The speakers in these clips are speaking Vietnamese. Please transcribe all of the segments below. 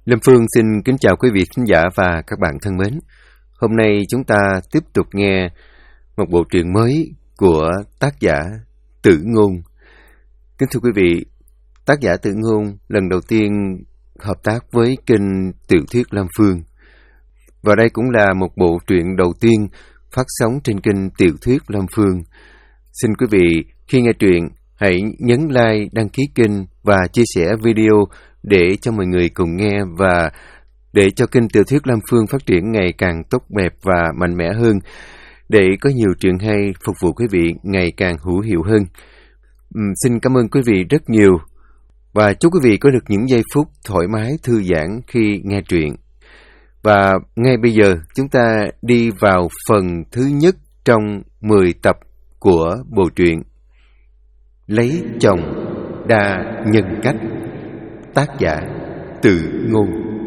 Lâm Phương xin kính chào quý vị khán giả và các bạn thân mến. Hôm nay chúng ta tiếp tục nghe một bộ truyện mới của tác giả Tử Ngôn. Kính thưa quý vị, tác giả Tử Ngôn lần đầu tiên hợp tác với kênh Tiểu thuyết Lâm Phương. Và đây cũng là một bộ truyện đầu tiên phát sóng trên kênh Tiểu thuyết Lâm Phương. Xin quý vị khi nghe truyện hãy nhấn like, đăng ký kênh và chia sẻ video để cho mọi người cùng nghe và để cho kênh Tiểu thuyết Lâm Phương phát triển ngày càng tốt đẹp và mạnh mẽ hơn, để có nhiều truyện hay phục vụ quý vị ngày càng hữu hiệu hơn. Xin cảm ơn quý vị rất nhiều và chúc quý vị có được những giây phút thoải mái thư giãn khi nghe truyện. Và ngay bây giờ chúng ta đi vào phần thứ nhất trong 10 tập của bộ truyện Lấy chồng đa nhân cách, tác giả Tử Ngôn.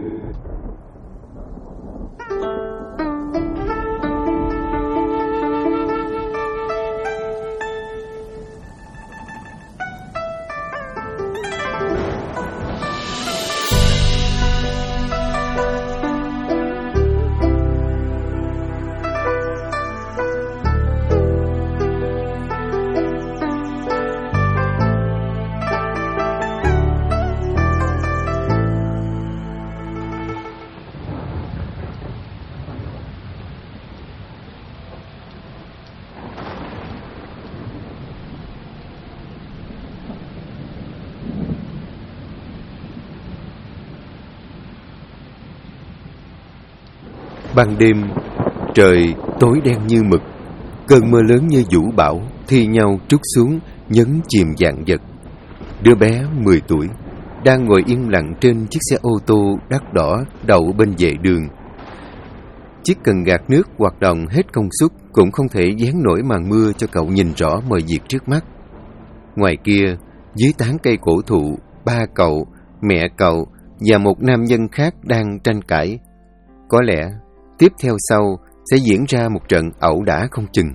Ban đêm, trời tối đen như mực, cơn mưa lớn như vũ bão thi nhau trút xuống nhấn chìm vạn vật. Đứa bé 10 tuổi đang ngồi yên lặng trên chiếc xe ô tô đắt đỏ đậu bên vệ đường. Chiếc cần gạt nước hoạt động hết công suất cũng không thể dán nổi màn mưa cho cậu nhìn rõ mọi việc trước mắt. Ngoài kia, dưới tán cây cổ thụ, ba cậu, mẹ cậu và một nam nhân khác đang tranh cãi. Có lẽ tiếp theo sau sẽ diễn ra một trận ẩu đả không chừng.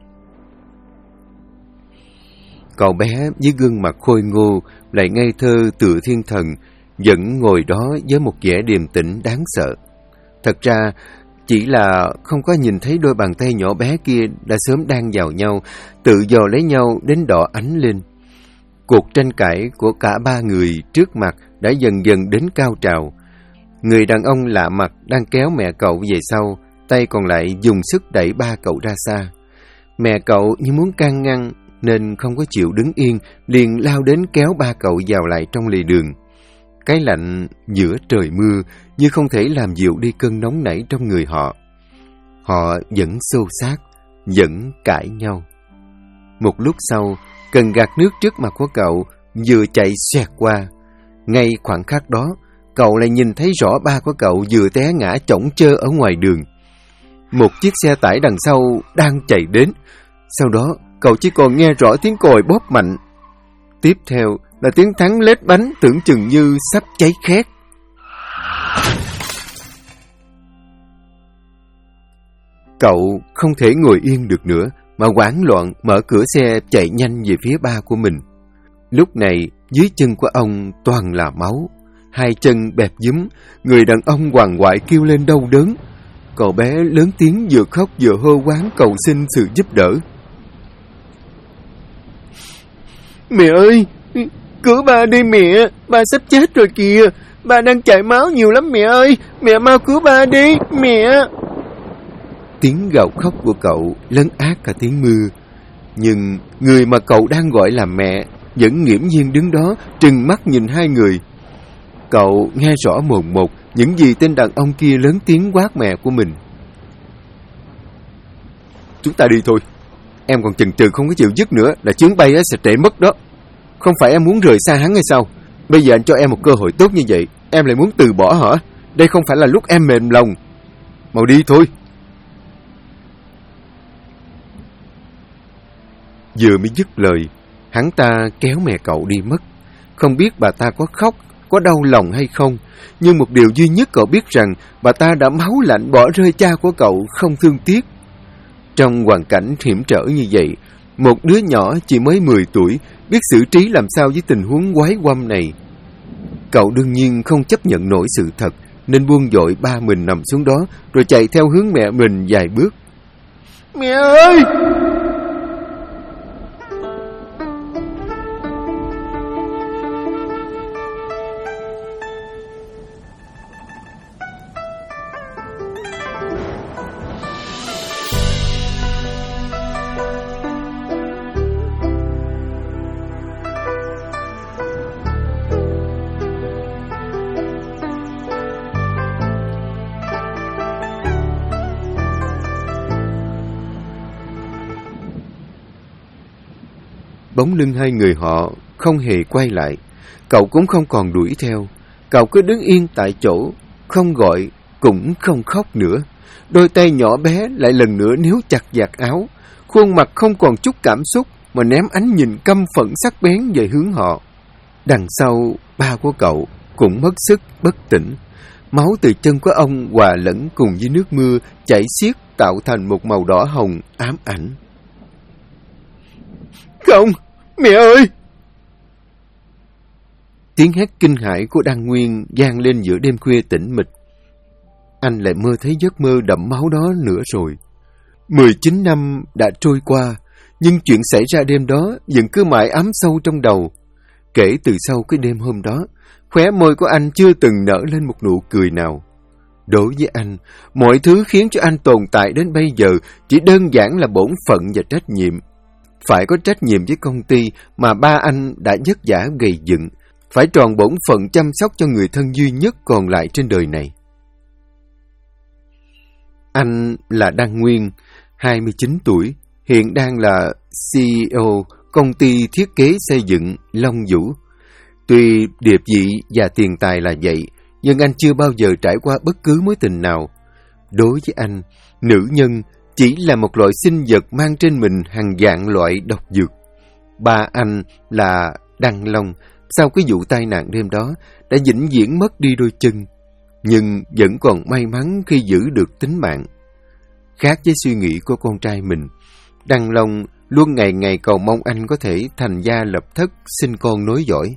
Cậu bé với gương mặt khôi ngô lại ngây thơ tựa thiên thần vẫn ngồi đó với một vẻ điềm tĩnh đáng sợ. Thật ra chỉ là không có nhìn thấy đôi bàn tay nhỏ bé kia đã sớm đan vào nhau, tự dò lấy nhau đến đỏ ánh lên. Cuộc tranh cãi của cả ba người trước mặt đã dần dần đến cao trào. Người đàn ông lạ mặt đang kéo mẹ cậu về sau, tay còn lại dùng sức đẩy ba cậu ra xa. Mẹ cậu như muốn can ngăn nên không có chịu đứng yên, liền lao đến kéo ba cậu vào lại trong lề đường. Cái lạnh giữa trời mưa như không thể làm dịu đi cơn nóng nảy trong người họ. Họ vẫn xô xát, vẫn cãi nhau. Một lúc sau, cần gạt nước trước mặt của cậu vừa chạy xoẹt qua. Ngay khoảng khắc đó, cậu lại nhìn thấy rõ ba của cậu vừa té ngã chõng chơ ở ngoài đường. Một chiếc xe tải đằng sau đang chạy đến. Sau đó, cậu chỉ còn nghe rõ tiếng còi bóp mạnh. Tiếp theo là tiếng thắng lết bánh tưởng chừng như sắp cháy khét. Cậu không thể ngồi yên được nữa, mà hoảng loạn mở cửa xe chạy nhanh về phía ba của mình. Lúc này, dưới chân của ông toàn là máu. Hai chân bẹp nhúm, người đàn ông hoàng hoại kêu lên đau đớn. Cậu bé lớn tiếng vừa khóc vừa hô hoán cầu xin sự giúp đỡ. Mẹ ơi, cứu ba đi mẹ, ba sắp chết rồi kìa, ba đang chảy máu nhiều lắm mẹ ơi, mẹ mau cứu ba đi, mẹ. Tiếng gào khóc của cậu lấn át cả tiếng mưa, nhưng người mà cậu đang gọi là mẹ vẫn nghiễm nhiên đứng đó trừng mắt nhìn hai người. Cậu nghe rõ mồn một những gì tên đàn ông kia lớn tiếng quát mẹ của mình. Chúng ta đi thôi. Em còn chần chừ không có chịu dứt nữa là chuyến bay sẽ trễ mất đó. Không phải em muốn rời xa hắn hay sao? Bây giờ anh cho em một cơ hội tốt như vậy, em lại muốn từ bỏ hả? Đây không phải là lúc em mềm lòng. Mau đi thôi. Vừa mới dứt lời, hắn ta kéo mẹ cậu đi mất. Không biết bà ta có khóc, có đau lòng hay không, nhưng một điều duy nhất cậu biết rằng bà ta đã máu lạnh bỏ rơi cha của cậu không thương tiếc. Trong hoàn cảnh hiểm trở như vậy, một đứa nhỏ chỉ mới 10 tuổi biết xử trí làm sao với tình huống quái quăm này. Cậu đương nhiên không chấp nhận nổi sự thật, nên buông dội ba mình nằm xuống đó, rồi chạy theo hướng mẹ mình vài bước. Mẹ ơi! Bóng lưng hai người họ không hề quay lại. Cậu cũng không còn đuổi theo. Cậu cứ đứng yên tại chỗ, không gọi, cũng không khóc nữa. Đôi tay nhỏ bé lại lần nữa níu chặt vạt áo. Khuôn mặt không còn chút cảm xúc, mà ném ánh nhìn căm phẫn sắc bén về hướng họ. Đằng sau, ba của cậu cũng mất sức, bất tỉnh. Máu từ chân của ông hòa lẫn cùng với nước mưa chảy xiết tạo thành một màu đỏ hồng ám ảnh. Không! Mẹ ơi! Tiếng hét kinh hãi của Đăng Nguyên vang lên giữa đêm khuya tĩnh mịch. Anh lại mơ thấy giấc mơ đẫm máu đó nữa rồi. 19 năm đã trôi qua, nhưng chuyện xảy ra đêm đó vẫn cứ mãi ám sâu trong đầu. Kể từ sau cái đêm hôm đó, khóe môi của anh chưa từng nở lên một nụ cười nào. Đối với anh, mọi thứ khiến cho anh tồn tại đến bây giờ chỉ đơn giản là bổn phận và trách nhiệm. Phải có trách nhiệm với công ty mà ba anh đã vất vả gầy dựng, phải tròn bổn phận chăm sóc cho người thân duy nhất còn lại trên đời này. Anh là Đăng Nguyên, 29 tuổi, hiện đang là CEO công ty thiết kế xây dựng Long Vũ. Tuy điệp dị và tiền tài là vậy, nhưng anh chưa bao giờ trải qua bất cứ mối tình nào. Đối với anh, nữ nhân chỉ là một loại sinh vật mang trên mình hàng vạn loại độc dược. Ba anh là Đăng Long, sau cái vụ tai nạn đêm đó, đã vĩnh viễn mất đi đôi chân, nhưng vẫn còn may mắn khi giữ được tính mạng. Khác với suy nghĩ của con trai mình, Đăng Long luôn ngày ngày cầu mong anh có thể thành gia lập thất, sinh con nối dõi.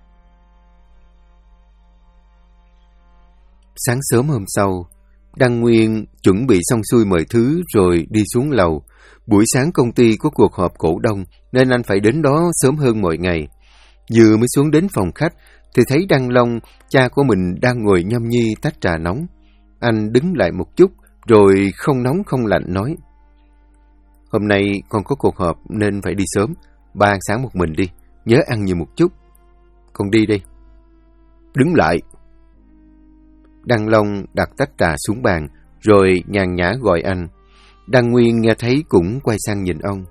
Sáng sớm hôm sau, Đăng Nguyên chuẩn bị xong xuôi mọi thứ rồi đi xuống lầu. Buổi sáng công ty có cuộc họp cổ đông nên anh phải đến đó sớm hơn mọi ngày. Vừa mới xuống đến phòng khách thì thấy Đăng Long, cha của mình, đang ngồi nhâm nhi tách trà nóng. Anh đứng lại một chút rồi không nóng không lạnh nói: Hôm nay con có cuộc họp nên phải đi sớm. Ba ăn sáng một mình đi, nhớ ăn nhiều một chút. Con đi đây. Đứng lại. Đăng Long đặt tách trà xuống bàn, rồi nhàn nhã gọi anh. Đăng Nguyên nghe thấy cũng quay sang nhìn ông.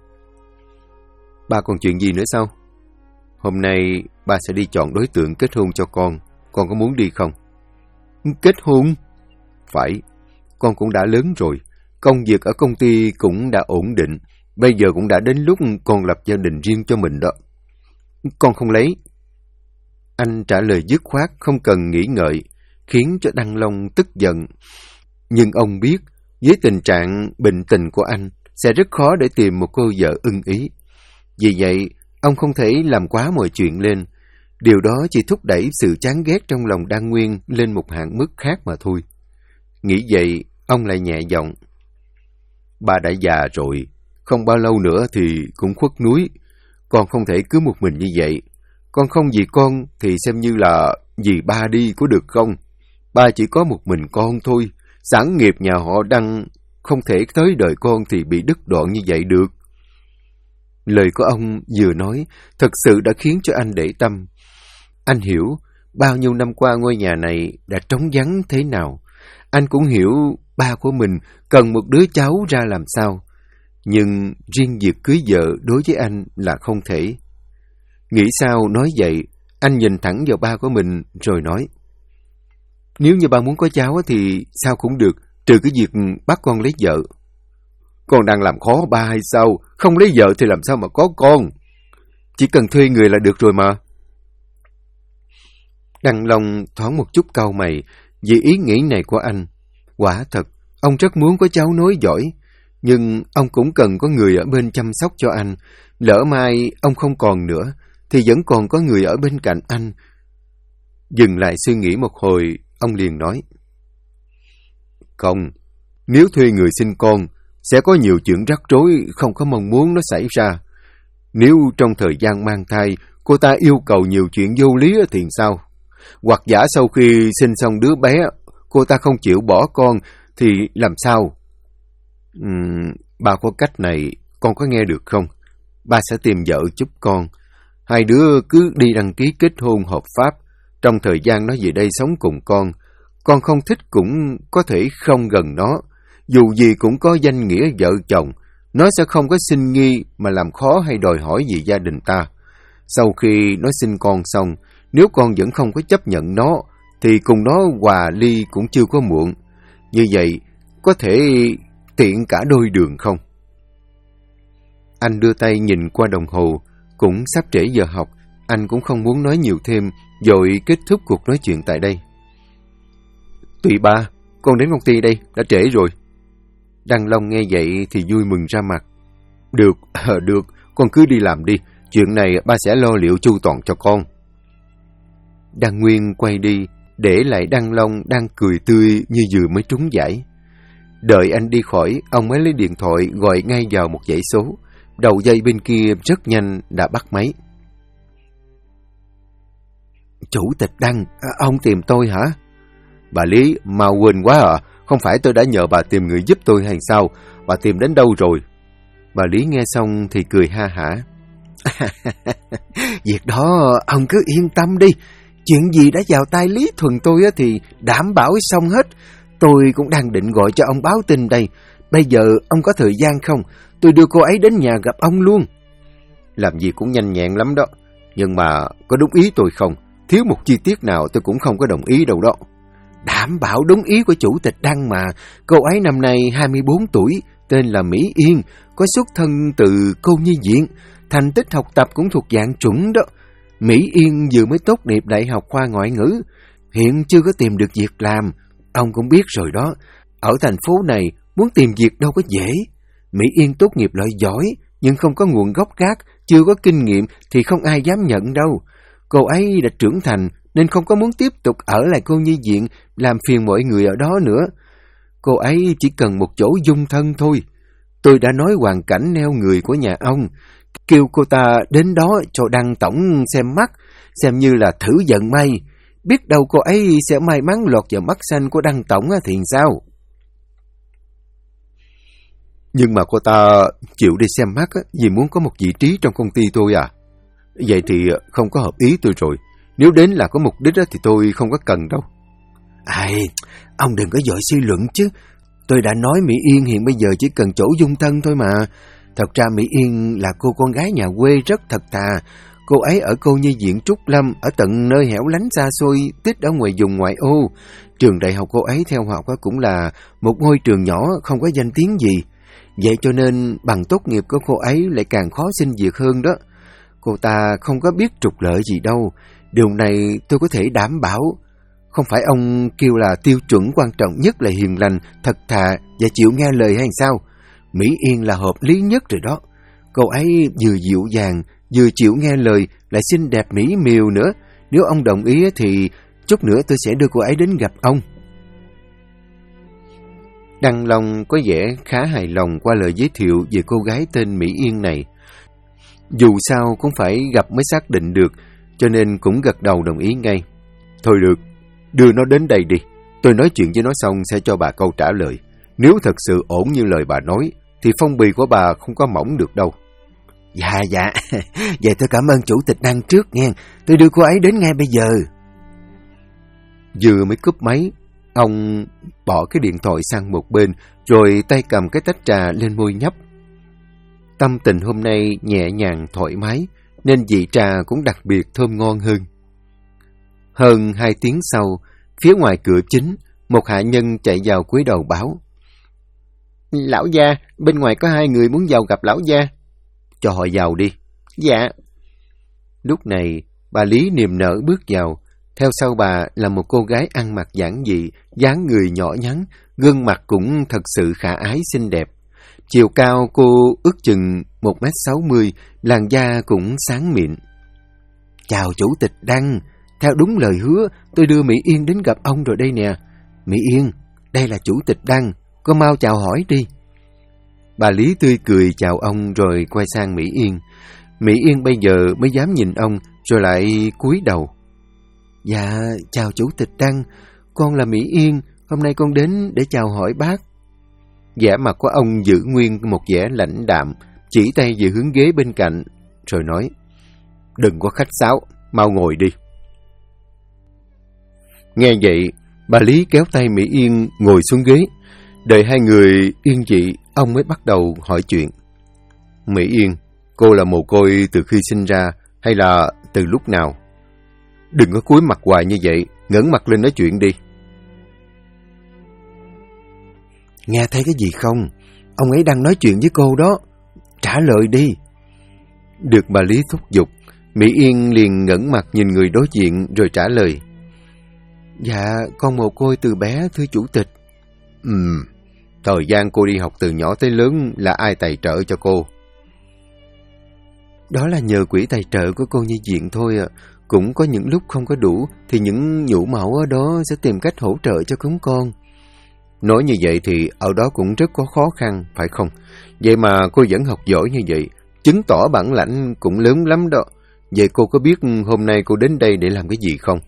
Ba còn chuyện gì nữa sao? Hôm nay ba sẽ đi chọn đối tượng kết hôn cho con có muốn đi không? Kết hôn? Phải, con cũng đã lớn rồi. Công việc ở công ty cũng đã ổn định. Bây giờ cũng đã đến lúc con lập gia đình riêng cho mình đó. Con không lấy. Anh trả lời dứt khoát, không cần nghĩ ngợi, khiến cho Đăng Long tức giận. Nhưng ông biết, với tình trạng bệnh tình của anh, sẽ rất khó để tìm một cô vợ ưng ý. Vì vậy, ông không thể làm quá mọi chuyện lên. Điều đó chỉ thúc đẩy sự chán ghét trong lòng Đăng Nguyên lên một hạn mức khác mà thôi. Nghĩ vậy, ông lại nhẹ giọng. Ba đã già rồi, không bao lâu nữa thì cũng khuất núi. Con không thể cứ một mình như vậy. Con không vì con thì xem như là vì ba đi có được không? Ba chỉ có một mình con thôi. Sản nghiệp nhà họ Đăng không thể tới đời con thì bị đứt đoạn như vậy được. Lời của ông vừa nói thật sự đã khiến cho anh để tâm. Anh hiểu bao nhiêu năm qua ngôi nhà này đã trống vắng thế nào. Anh cũng hiểu ba của mình cần một đứa cháu ra làm sao. Nhưng riêng việc cưới vợ đối với anh là không thể. Nghĩ sao nói vậy, anh nhìn thẳng vào ba của mình rồi nói. Nếu như ba muốn có cháu thì sao cũng được, trừ cái việc bắt con lấy vợ. Con đang làm khó ba hay sao? Không lấy vợ thì làm sao mà có con? Chỉ cần thuê người là được rồi mà. Đăng Long thoáng một chút cau mày vì ý nghĩ này của anh. Quả thật, ông rất muốn có cháu nối dõi, nhưng ông cũng cần có người ở bên chăm sóc cho anh. Lỡ mai ông không còn nữa, thì vẫn còn có người ở bên cạnh anh. Dừng lại suy nghĩ một hồi, ông liền nói. Không, nếu thuê người sinh con, sẽ có nhiều chuyện rắc rối không có mong muốn nó xảy ra. Nếu trong thời gian mang thai, cô ta yêu cầu nhiều chuyện vô lý thì sao? Hoặc giả sau khi sinh xong đứa bé, cô ta không chịu bỏ con, thì làm sao? Ba có cách này, con có nghe được không? Ba sẽ tìm vợ giúp con. Hai đứa cứ đi đăng ký kết hôn hợp pháp. Trong thời gian nó về đây sống cùng con không thích cũng có thể không gần nó. Dù gì cũng có danh nghĩa vợ chồng. Nó sẽ không có sinh nghi mà làm khó hay đòi hỏi gì gia đình ta. Sau khi nó sinh con xong, nếu con vẫn không có chấp nhận nó, thì cùng nó hòa ly cũng chưa có muộn. Như vậy, có thể tiện cả đôi đường không? Anh đưa tay nhìn qua đồng hồ, cũng sắp trễ giờ học. Anh cũng không muốn nói nhiều thêm, rồi kết thúc cuộc nói chuyện tại đây. Tùy ba, con đến công ty đây, đã trễ rồi. Đăng Long nghe vậy thì vui mừng ra mặt. Được, được, con cứ đi làm đi. Chuyện này ba sẽ lo liệu chu toàn cho con. Đăng Nguyên quay đi, để lại Đăng Long đang cười tươi như vừa mới trúng giải. Đợi anh đi khỏi, ông mới lấy điện thoại gọi ngay vào một dãy số. Đầu dây bên kia rất nhanh đã bắt máy. Chủ tịch Đăng, ông tìm tôi hả? Bà Lý, mà quên quá à, không phải tôi đã nhờ bà tìm người giúp tôi hay sao? Bà tìm đến đâu rồi? Bà Lý nghe xong thì cười ha hả. Việc đó ông cứ yên tâm đi. Chuyện gì đã vào tay Lý Thuần tôi thì đảm bảo xong hết. Tôi cũng đang định gọi cho ông báo tin đây. Bây giờ ông có thời gian không? Tôi đưa cô ấy đến nhà gặp ông luôn. Làm gì cũng nhanh nhẹn lắm đó. Nhưng mà có đúng ý tôi không? Thiếu một chi tiết nào tôi cũng không có đồng ý đâu đó. Đảm bảo đúng ý của chủ tịch Đăng mà. Cô ấy năm nay 24 tuổi, tên là Mỹ Yên, có xuất thân từ cô nhi viện. Thành tích học tập cũng thuộc dạng chuẩn đó. Mỹ Yên vừa mới tốt nghiệp đại học khoa ngoại ngữ, hiện chưa có tìm được việc làm. Ông cũng biết rồi đó, ở thành phố này muốn tìm việc đâu có dễ. Mỹ Yên tốt nghiệp loại giỏi, nhưng không có nguồn gốc gác, chưa có kinh nghiệm thì không ai dám nhận đâu. Cô ấy đã trưởng thành nên không có muốn tiếp tục ở lại cô nhi viện làm phiền mọi người ở đó nữa. Cô ấy chỉ cần một chỗ dung thân thôi. Tôi đã nói hoàn cảnh neo người của nhà ông, kêu cô ta đến đó cho Đăng tổng xem mắt, xem như là thử vận may. Biết đâu cô ấy sẽ may mắn lọt vào mắt xanh của Đăng tổng thì sao? Nhưng mà cô ta chịu đi xem mắt vì muốn có một vị trí trong công ty tôi à? Vậy thì không có hợp ý tôi rồi. Nếu đến là có mục đích thì tôi không có cần đâu. Ai, ông đừng có vội suy luận chứ. Tôi đã nói Mỹ Yên hiện bây giờ chỉ cần chỗ dung thân thôi mà. Thật ra Mỹ Yên là cô con gái nhà quê rất thật thà. Cô ấy ở cô nhi viện Trúc Lâm, ở tận nơi hẻo lánh xa xôi, tít ở ngoài vùng ngoại ô. Trường đại học cô ấy theo học cũng là một ngôi trường nhỏ không có danh tiếng gì. Vậy cho nên bằng tốt nghiệp của cô ấy lại càng khó xin việc hơn đó. Cô ta không có biết trục lợi gì đâu. Điều này tôi có thể đảm bảo. Không phải ông kêu là tiêu chuẩn quan trọng nhất là hiền lành, thật thà và chịu nghe lời hay sao? Mỹ Yên là hợp lý nhất rồi đó. Cô ấy vừa dịu dàng, vừa chịu nghe lời, lại xinh đẹp mỹ miều nữa. Nếu ông đồng ý thì chút nữa tôi sẽ đưa cô ấy đến gặp ông. Đăng Long có vẻ khá hài lòng qua lời giới thiệu về cô gái tên Mỹ Yên này. Dù sao cũng phải gặp mới xác định được, cho nên cũng gật đầu đồng ý ngay. Thôi được, đưa nó đến đây đi. Tôi nói chuyện với nó xong sẽ cho bà câu trả lời. Nếu thật sự ổn như lời bà nói, thì phong bì của bà không có mỏng được đâu. Dạ, vậy tôi cảm ơn chủ tịch Đăng trước nghe. Tôi đưa cô ấy đến ngay bây giờ. Vừa mới cúp máy, ông bỏ cái điện thoại sang một bên, rồi tay cầm cái tách trà lên môi nhấp. Tâm tình hôm nay nhẹ nhàng thoải mái, nên vị trà cũng đặc biệt thơm ngon hơn. Hơn 2 tiếng sau, phía ngoài cửa chính, một hạ nhân chạy vào cúi đầu báo. Lão gia, bên ngoài có 2 người muốn vào gặp lão gia. Cho họ vào đi. Dạ. Lúc này, bà Lý niềm nở bước vào. Theo sau bà là một cô gái ăn mặc giản dị, dáng người nhỏ nhắn, gương mặt cũng thật sự khả ái xinh đẹp. Chiều cao cô ước chừng 1m60, làn da cũng sáng mịn. Chào chủ tịch Đăng, theo đúng lời hứa, tôi đưa Mỹ Yên đến gặp ông rồi đây nè. Mỹ Yên, đây là chủ tịch Đăng, cô mau chào hỏi đi. Bà Lý tươi cười chào ông rồi quay sang Mỹ Yên. Mỹ Yên bây giờ mới dám nhìn ông, rồi lại cúi đầu. Dạ, chào chủ tịch Đăng, con là Mỹ Yên, hôm nay con đến để chào hỏi bác. Vẻ mặt của ông giữ nguyên một vẻ lãnh đạm, chỉ tay về hướng ghế bên cạnh, rồi nói, đừng có khách sáo, mau ngồi đi. Nghe vậy, bà Lý kéo tay Mỹ Yên ngồi xuống ghế. Đợi hai người yên dị, ông mới bắt đầu hỏi chuyện. Mỹ Yên, cô là mồ côi từ khi sinh ra hay là từ lúc nào? Đừng có cúi mặt hoài như vậy, ngẩng mặt lên nói chuyện đi. Nghe thấy cái gì không? Ông ấy đang nói chuyện với cô đó. Trả lời đi. Được bà Lý thúc giục, Mỹ Yên liền ngẩng mặt nhìn người đối diện rồi trả lời. Dạ, con mồ côi từ bé, thưa chủ tịch. Thời gian cô đi học từ nhỏ tới lớn là ai tài trợ cho cô? Đó là nhờ quỹ tài trợ của cô nhi viện thôi ạ. Cũng có những lúc không có đủ thì những nhũ mẫu ở đó sẽ tìm cách hỗ trợ cho chúng con. Nói như vậy thì ở đó cũng rất có khó khăn, phải không? Vậy mà cô vẫn học giỏi như vậy, chứng tỏ bản lãnh cũng lớn lắm đó. Vậy cô có biết hôm nay cô đến đây để làm cái gì không?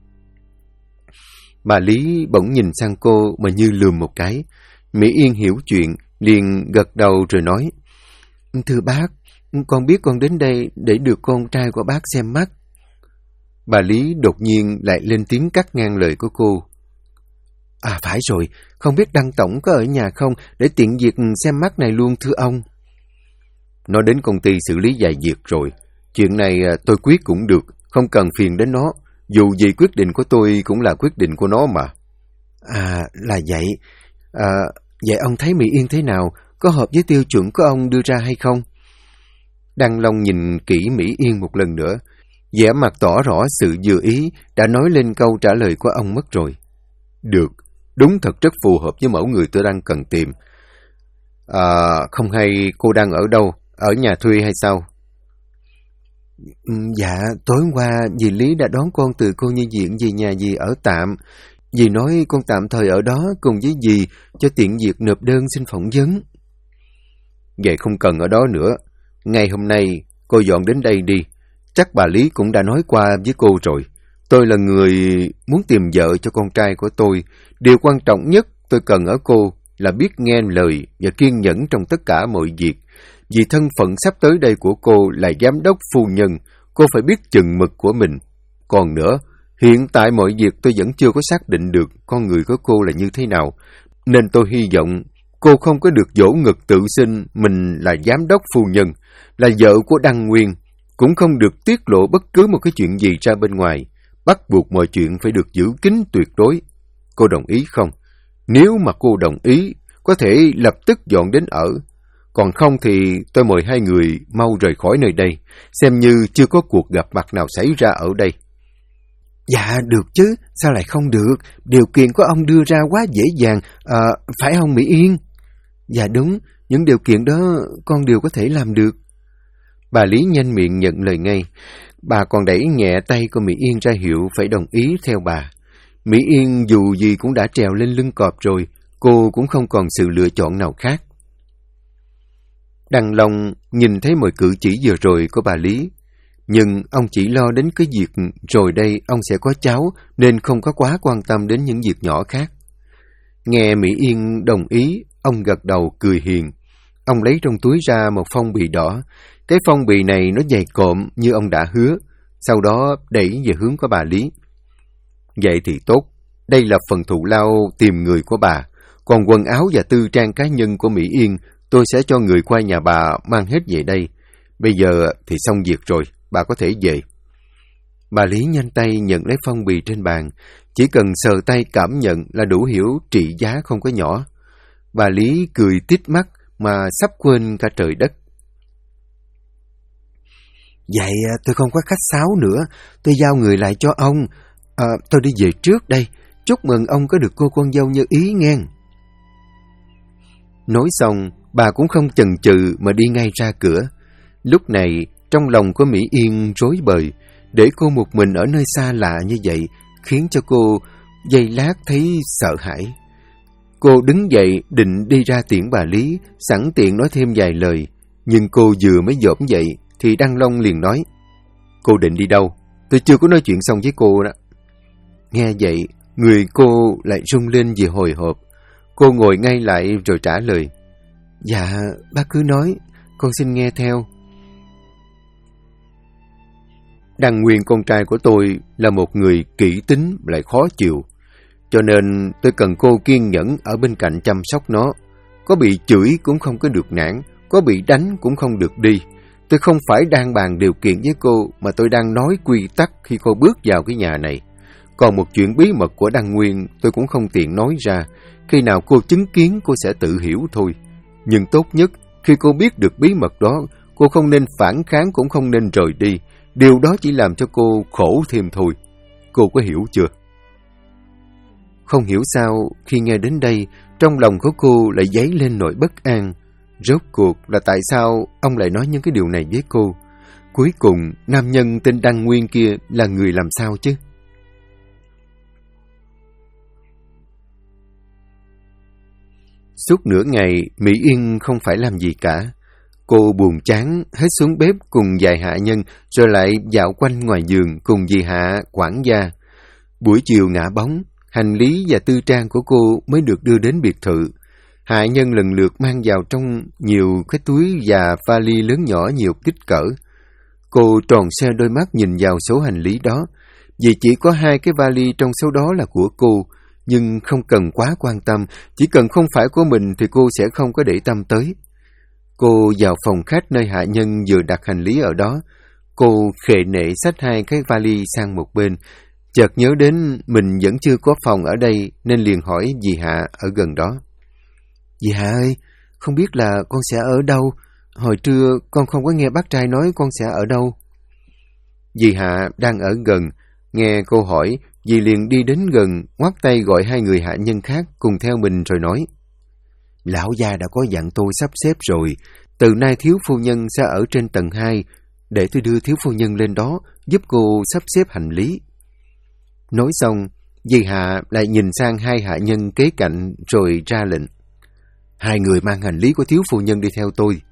Bà Lý bỗng nhìn sang cô mà như lườm một cái. Mỹ Yên hiểu chuyện, liền gật đầu rồi nói. Thưa bác, con biết con đến đây để được con trai của bác xem mắt. Bà Lý đột nhiên lại lên tiếng cắt ngang lời của cô. À phải rồi, không biết Đăng Tổng có ở nhà không để tiện việc xem mắt này luôn thưa ông. Nó đến công ty xử lý vài việc rồi. Chuyện này tôi quyết cũng được, không cần phiền đến nó. Dù gì quyết định của tôi cũng là quyết định của nó mà. À, là vậy. Vậy ông thấy Mỹ Yên thế nào? Có hợp với tiêu chuẩn của ông đưa ra hay không? Đăng Long nhìn kỹ Mỹ Yên một lần nữa. Vẻ mặt tỏ rõ sự vừa ý, đã nói lên câu trả lời của ông mất rồi. Được, đúng thật rất phù hợp với mẫu người tôi đang cần tìm. Không hay cô đang ở đâu? Ở nhà thuê hay sao? Dạ, tối qua dì Lý đã đón con từ cô nhi viện về nhà dì ở tạm. Dì nói con tạm thời ở đó cùng với dì cho tiện việc nộp đơn xin phỏng vấn. Vậy không cần ở đó nữa. Ngày hôm nay cô dọn đến đây đi. Chắc bà Lý cũng đã nói qua với cô rồi. Tôi là người muốn tìm vợ cho con trai của tôi. Điều quan trọng nhất tôi cần ở cô là biết nghe lời và kiên nhẫn trong tất cả mọi việc. Vì thân phận sắp tới đây của cô là giám đốc phu nhân, cô phải biết chừng mực của mình. Còn nữa, hiện tại mọi việc tôi vẫn chưa có xác định được con người của cô là như thế nào. Nên tôi hy vọng cô không có được vỗ ngực tự xưng mình là giám đốc phu nhân, là vợ của Đăng Nguyên. Cũng không được tiết lộ bất cứ một cái chuyện gì ra bên ngoài. Bắt buộc mọi chuyện phải được giữ kín tuyệt đối. Cô đồng ý không? Nếu mà cô đồng ý, có thể lập tức dọn đến ở. Còn không thì tôi mời hai người mau rời khỏi nơi đây, xem như chưa có cuộc gặp mặt nào xảy ra ở đây. Dạ, được chứ, sao lại không được? Điều kiện của ông đưa ra quá dễ dàng, phải không Mỹ Yên? Dạ đúng, những điều kiện đó con đều có thể làm được. Bà Lý nhanh miệng nhận lời ngay. Bà còn đẩy nhẹ tay của Mỹ Yên ra hiệu phải đồng ý theo bà. Mỹ Yên dù gì cũng đã trèo lên lưng cọp rồi, cô cũng không còn sự lựa chọn nào khác. Đăng Long nhìn thấy mọi cử chỉ vừa rồi của bà Lý, nhưng ông chỉ lo đến cái việc rồi đây ông sẽ có cháu nên không có quá quan tâm đến những việc nhỏ khác. Nghe Mỹ Yên đồng ý, ông gật đầu cười hiền. Ông lấy trong túi ra một phong bì đỏ. Cái phong bì này nó dày cộm như ông đã hứa, sau đó đẩy về hướng của bà Lý. Vậy thì tốt, đây là phần thù lao tìm người của bà, còn quần áo và tư trang cá nhân của Mỹ Yên tôi sẽ cho người qua nhà bà mang hết về đây. Bây giờ thì xong việc rồi, bà có thể về. Bà Lý nhanh tay nhận lấy phong bì trên bàn, chỉ cần sờ tay cảm nhận là đủ hiểu trị giá không có nhỏ. Bà Lý cười tít mắt mà sắp quên cả trời đất. Vậy tôi không có khách sáo nữa, tôi giao người lại cho ông. Tôi đi về trước đây, chúc mừng ông có được cô con dâu như ý nghe. Nói xong, bà cũng không chần chừ mà đi ngay ra cửa. Lúc này, trong lòng của Mỹ Yên rối bời, Để cô một mình ở nơi xa lạ như vậy khiến cho cô giây lát thấy sợ hãi. Cô đứng dậy định đi ra tiễn bà Lý, sẵn tiện nói thêm vài lời. Nhưng cô vừa mới dỗm dậy thì Đăng Long liền nói: Cô định đi đâu? Tôi chưa có nói chuyện xong với cô đó. Nghe vậy, người cô lại rung lên vì hồi hộp. Cô ngồi ngay lại rồi trả lời: Dạ, bác cứ nói, con xin nghe theo. Đăng Nguyên con trai của tôi là một người kỹ tính lại khó chịu, cho nên tôi cần cô kiên nhẫn ở bên cạnh chăm sóc nó. Có bị chửi cũng không có được nản, có bị đánh cũng không được đi. Tôi không phải đang bàn điều kiện với cô, mà tôi đang nói quy tắc khi cô bước vào cái nhà này. Còn một chuyện bí mật của Đăng Nguyên tôi cũng không tiện nói ra. Khi nào cô chứng kiến cô sẽ tự hiểu thôi. Nhưng tốt nhất, khi cô biết được bí mật đó, cô không nên phản kháng cũng không nên rời đi. Điều đó chỉ làm cho cô khổ thêm thôi. Cô có hiểu chưa? Không hiểu sao, khi nghe đến đây, trong lòng của cô lại dấy lên nỗi bất an. Rốt cuộc là tại sao ông lại nói những cái điều này với cô? Cuối cùng, nam nhân tên Đăng Nguyên kia là người làm sao chứ? Suốt nửa ngày, Mỹ Yên không phải làm gì cả. Cô buồn chán, hết xuống bếp cùng vài hạ nhân, rồi lại dạo quanh ngoài giường cùng dì Hạ quản gia. Buổi chiều ngã bóng, hành lý và tư trang của cô mới được đưa đến biệt thự. Hạ nhân lần lượt mang vào trong nhiều cái túi và vali lớn nhỏ nhiều kích cỡ. Cô tròn xe đôi mắt nhìn vào số hành lý đó, vì chỉ có 2 cái vali trong số đó là của cô, nhưng không cần quá quan tâm, chỉ cần không phải của mình thì cô sẽ không có để tâm tới. Cô vào phòng khách nơi hạ nhân vừa đặt hành lý ở đó. Cô khệ nệ xách 2 cái vali sang một bên, chợt nhớ đến mình vẫn chưa có phòng ở đây nên liền hỏi dì Hạ ở gần đó. Dì Hạ ơi, không biết là con sẽ ở đâu? Hồi trưa con không có nghe bác trai nói con sẽ ở đâu. Dì Hạ đang ở gần, nghe cô hỏi, dì liền đi đến gần, ngoắc tay gọi 2 người hạ nhân khác cùng theo mình rồi nói: Lão gia đã có dặn tôi sắp xếp rồi, từ nay thiếu phu nhân sẽ ở trên tầng 2, để tôi đưa thiếu phu nhân lên đó, giúp cô sắp xếp hành lý. Nói xong, dì Hạ lại nhìn sang 2 hạ nhân kế cạnh rồi ra lệnh: 2 người mang hành lý của thiếu phu nhân đi theo tôi.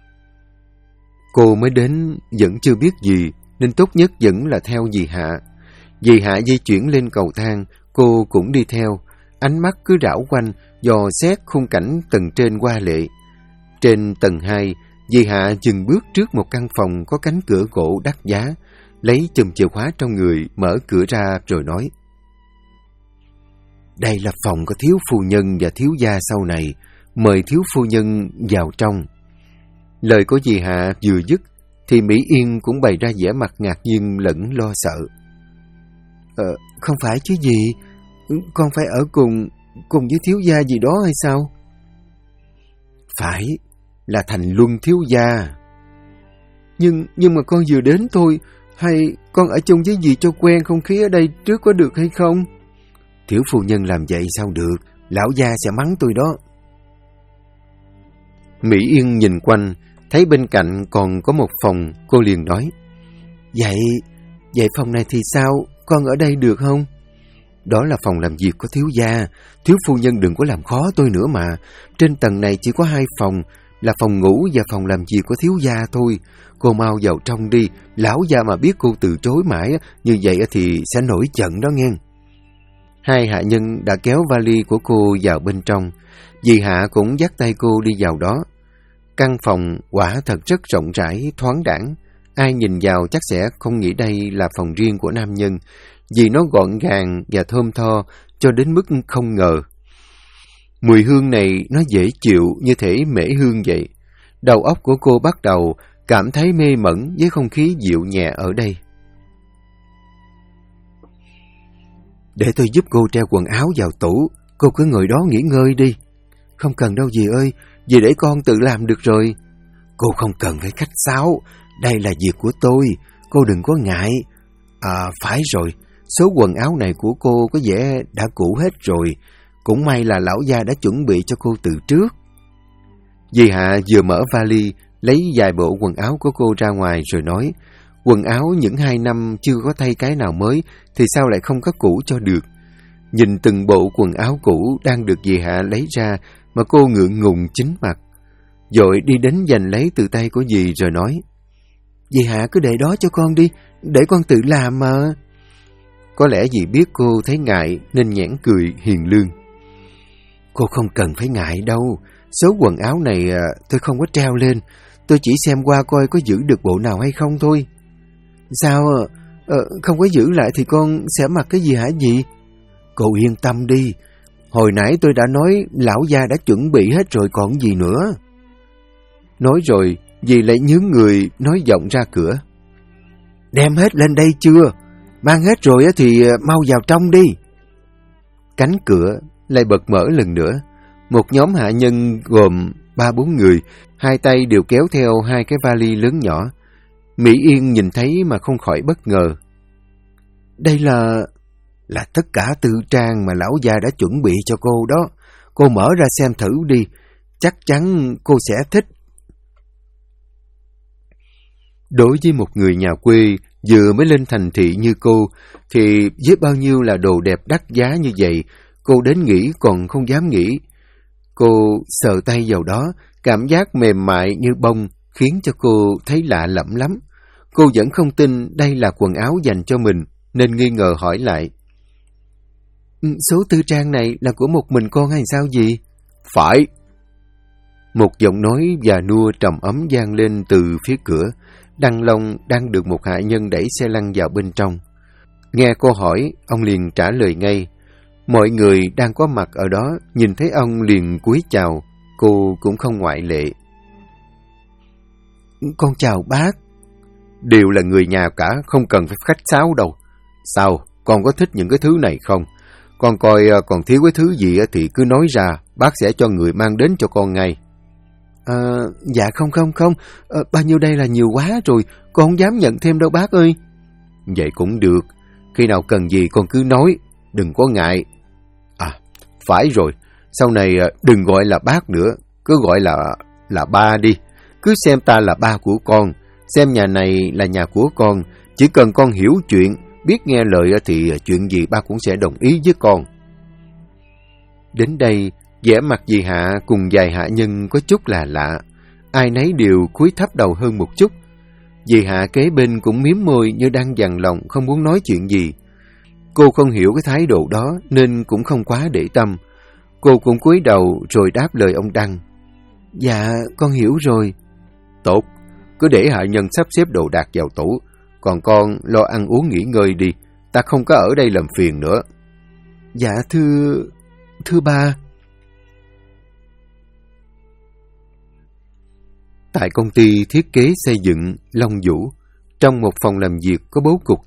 Cô mới đến vẫn chưa biết gì, nên tốt nhất vẫn là theo dì Hạ. Dì Hạ di chuyển lên cầu thang, cô cũng đi theo, ánh mắt cứ đảo quanh, dò xét khung cảnh tầng trên hoa lệ. Trên tầng 2, dì Hạ dừng bước trước một căn phòng có cánh cửa gỗ đắt giá, lấy chùm chìa khóa trong người, mở cửa ra rồi nói: Đây là phòng của thiếu phu nhân và thiếu gia sau này, mời thiếu phu nhân vào trong. Lời của dì Hạ vừa dứt, thì Mỹ Yên cũng bày ra vẻ mặt ngạc nhiên lẫn lo sợ. Không phải chứ dì, con phải ở cùng với thiếu gia gì đó hay sao? Phải, là Thành Luân thiếu gia. Nhưng mà con vừa đến thôi, hay con ở chung với dì cho quen không khí ở đây trước có được hay không? Thiếu phu nhân làm vậy sao được, lão gia sẽ mắng tôi đó. Mỹ Yên nhìn quanh, thấy bên cạnh còn có một phòng, cô liền nói: Vậy phòng này thì sao, con ở đây được không? Đó là phòng làm việc của thiếu gia, thiếu phu nhân đừng có làm khó tôi nữa mà. Trên tầng này chỉ có 2 phòng, là phòng ngủ và phòng làm việc của thiếu gia thôi. Cô mau vào trong đi, lão gia mà biết cô từ chối mãi như vậy thì sẽ nổi giận đó nghe. 2 hạ nhân đã kéo vali của cô vào bên trong, dì Hạ cũng dắt tay cô đi vào đó. Căn phòng quả thật rất rộng rãi, thoáng đãng. Ai nhìn vào chắc sẽ không nghĩ đây là phòng riêng của nam nhân, vì nó gọn gàng và thơm tho cho đến mức không ngờ. Mùi hương này nó dễ chịu như thể mễ hương vậy. Đầu óc của cô bắt đầu cảm thấy mê mẩn với không khí dịu nhẹ ở đây. Để tôi giúp cô treo quần áo vào tủ, cô cứ ngồi đó nghỉ ngơi đi. Không cần đâu dì ơi, dì để con tự làm được rồi. Cô không cần phải khách sáo, đây là việc của tôi, cô đừng có ngại. Phải rồi, số quần áo này của cô có vẻ đã cũ hết rồi, cũng may là lão gia đã chuẩn bị cho cô từ trước. Dì Hạ vừa mở vali, lấy vài bộ quần áo của cô ra ngoài rồi nói: Quần áo những 2 năm chưa có thay cái nào mới thì sao lại không có cũ cho được. Nhìn từng bộ quần áo cũ đang được dì Hạ lấy ra mà cô ngượng ngùng chín mặt. Rồi đi đến giành lấy từ tay của dì rồi nói: "Dì Hạ cứ để đó cho con đi, để con tự làm mà." Có lẽ dì biết cô thấy ngại nên nhoẻn cười hiền lương: "Cô không cần phải ngại đâu, số quần áo này tôi không có treo lên, tôi chỉ xem qua coi có giữ được bộ nào hay không thôi." "Sao không có giữ lại thì con sẽ mặc cái gì hả dì?" "Cô yên tâm đi, hồi nãy tôi đã nói lão gia đã chuẩn bị hết rồi còn gì nữa." Nói rồi dì lại nhướng người nói giọng ra cửa: "Đem hết lên đây chưa? Mang hết rồi thì mau vào trong đi." Cánh cửa lại bật mở lần nữa. Một nhóm hạ nhân gồm 3-4 người, 2 tay đều kéo theo 2 cái vali lớn nhỏ. Mỹ Yên nhìn thấy mà không khỏi bất ngờ. "Đây là tất cả tư trang mà lão già đã chuẩn bị cho cô đó. Cô mở ra xem thử đi, chắc chắn cô sẽ thích." Đối với một người nhà quê vừa mới lên thành thị như cô, thì với bao nhiêu là đồ đẹp đắt giá như vậy, cô đến nghĩ còn không dám nghĩ. Cô sờ tay vào đó, cảm giác mềm mại như bông khiến cho cô thấy lạ lẫm lắm. Cô vẫn không tin đây là quần áo dành cho mình, nên nghi ngờ hỏi lại: "Số tư trang này là của một mình con hay sao dì?" "Phải." Một giọng nói già nua trầm ấm vang lên từ phía cửa. Đăng Long đang được một hạ nhân đẩy xe lăn vào bên trong. Nghe cô hỏi, ông liền trả lời ngay. Mọi người đang có mặt ở đó nhìn thấy ông liền cúi chào, cô cũng không ngoại lệ. "Con chào bác." "Đều là người nhà cả, không cần phải khách sáo đâu. Sao, con có thích những cái thứ này không? Con coi còn thiếu cái thứ gì thì cứ nói ra, bác sẽ cho người mang đến cho con ngay." Dạ không, bao nhiêu đây là nhiều quá rồi, con không dám nhận thêm đâu bác ơi." "Vậy cũng được, khi nào cần gì con cứ nói, đừng có ngại. Phải rồi, sau này đừng gọi là bác nữa, cứ gọi là ba đi. Cứ xem ta là ba của con, xem nhà này là nhà của con. Chỉ cần con hiểu chuyện, biết nghe lời thì chuyện gì ba cũng sẽ đồng ý với con." Đến đây, vẻ mặt dì Hạ cùng vài hạ nhân có chút là lạ. Ai nấy đều cúi thấp đầu hơn một chút. Dì Hạ kế bên cũng mím môi như đang dằn lòng không muốn nói chuyện gì. Cô không hiểu cái thái độ đó nên cũng không quá để tâm. Cô cũng cúi đầu rồi đáp lời ông Đăng: "Dạ, con hiểu rồi." "Tốt, cứ để hạ nhân sắp xếp đồ đạc vào tủ. Còn con lo ăn uống nghỉ ngơi đi, ta không có ở đây làm phiền nữa." "Dạ thưa ba." Tại công ty thiết kế xây dựng Long Vũ, trong một phòng làm việc có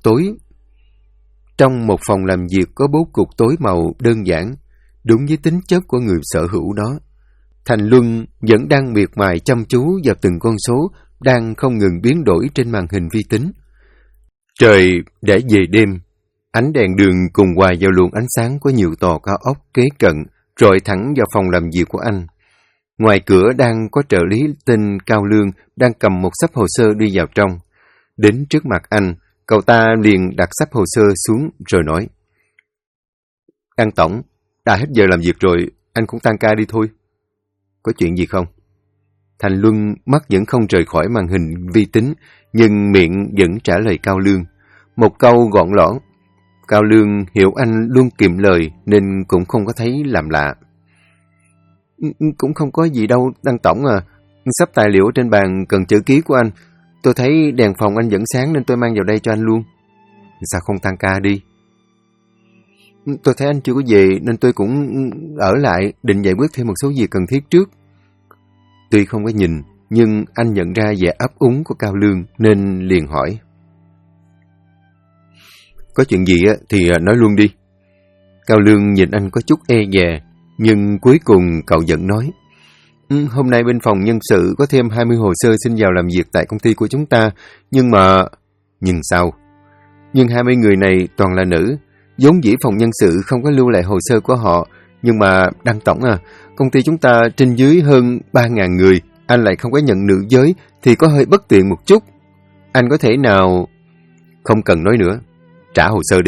bố cục tối màu đơn giản, đúng với tính chất của người sở hữu nó. Thành Luân vẫn đang miệt mài chăm chú vào từng con số đang không ngừng biến đổi trên màn hình vi tính. Trời đã về đêm, ánh đèn đường cùng hòa vào luồng ánh sáng của nhiều tòa cao ốc kế cận, rọi thẳng vào phòng làm việc của anh. Ngoài cửa đang có trợ lý tên Cao Lương đang cầm một xấp hồ sơ đi vào trong. Đến trước mặt anh, cậu ta liền đặt xấp hồ sơ xuống rồi nói: "Đăng tổng, đã hết giờ làm việc rồi, anh cũng tan ca đi thôi." "Có chuyện gì không?" Thành Luân mắt vẫn không rời khỏi màn hình vi tính, nhưng miệng vẫn trả lời Cao Lương. Một câu gọn lõn. Cao Lương hiểu anh luôn kiệm lời nên cũng không có thấy làm lạ. "Cũng không có gì đâu, Đăng tổng à. Sắp tài liệu trên bàn cần chữ ký của anh. Tôi thấy đèn phòng anh vẫn sáng nên tôi mang vào đây cho anh luôn." "Sao không tăng ca đi?" "Tôi thấy anh chưa có về nên tôi cũng ở lại, định giải quyết thêm một số việc cần thiết trước." Tuy không có nhìn, nhưng anh nhận ra vẻ ấp úng của Cao Lương nên liền hỏi: "Có chuyện gì thì nói luôn đi." Cao Lương nhìn anh có chút e dè, nhưng cuối cùng cậu vẫn nói: "Hôm nay bên phòng nhân sự có thêm 20 hồ sơ xin vào làm việc tại công ty của chúng ta, nhưng mà..." "Nhưng sao?" "Nhưng 20 người này toàn là nữ. Vốn dĩ phòng nhân sự không có lưu lại hồ sơ của họ, nhưng mà Đăng tổng à, công ty chúng ta trên dưới hơn 3.000 người, anh lại không có nhận nữ giới thì có hơi bất tiện một chút." Anh có thể nào... Không cần nói nữa, trả hồ sơ đi.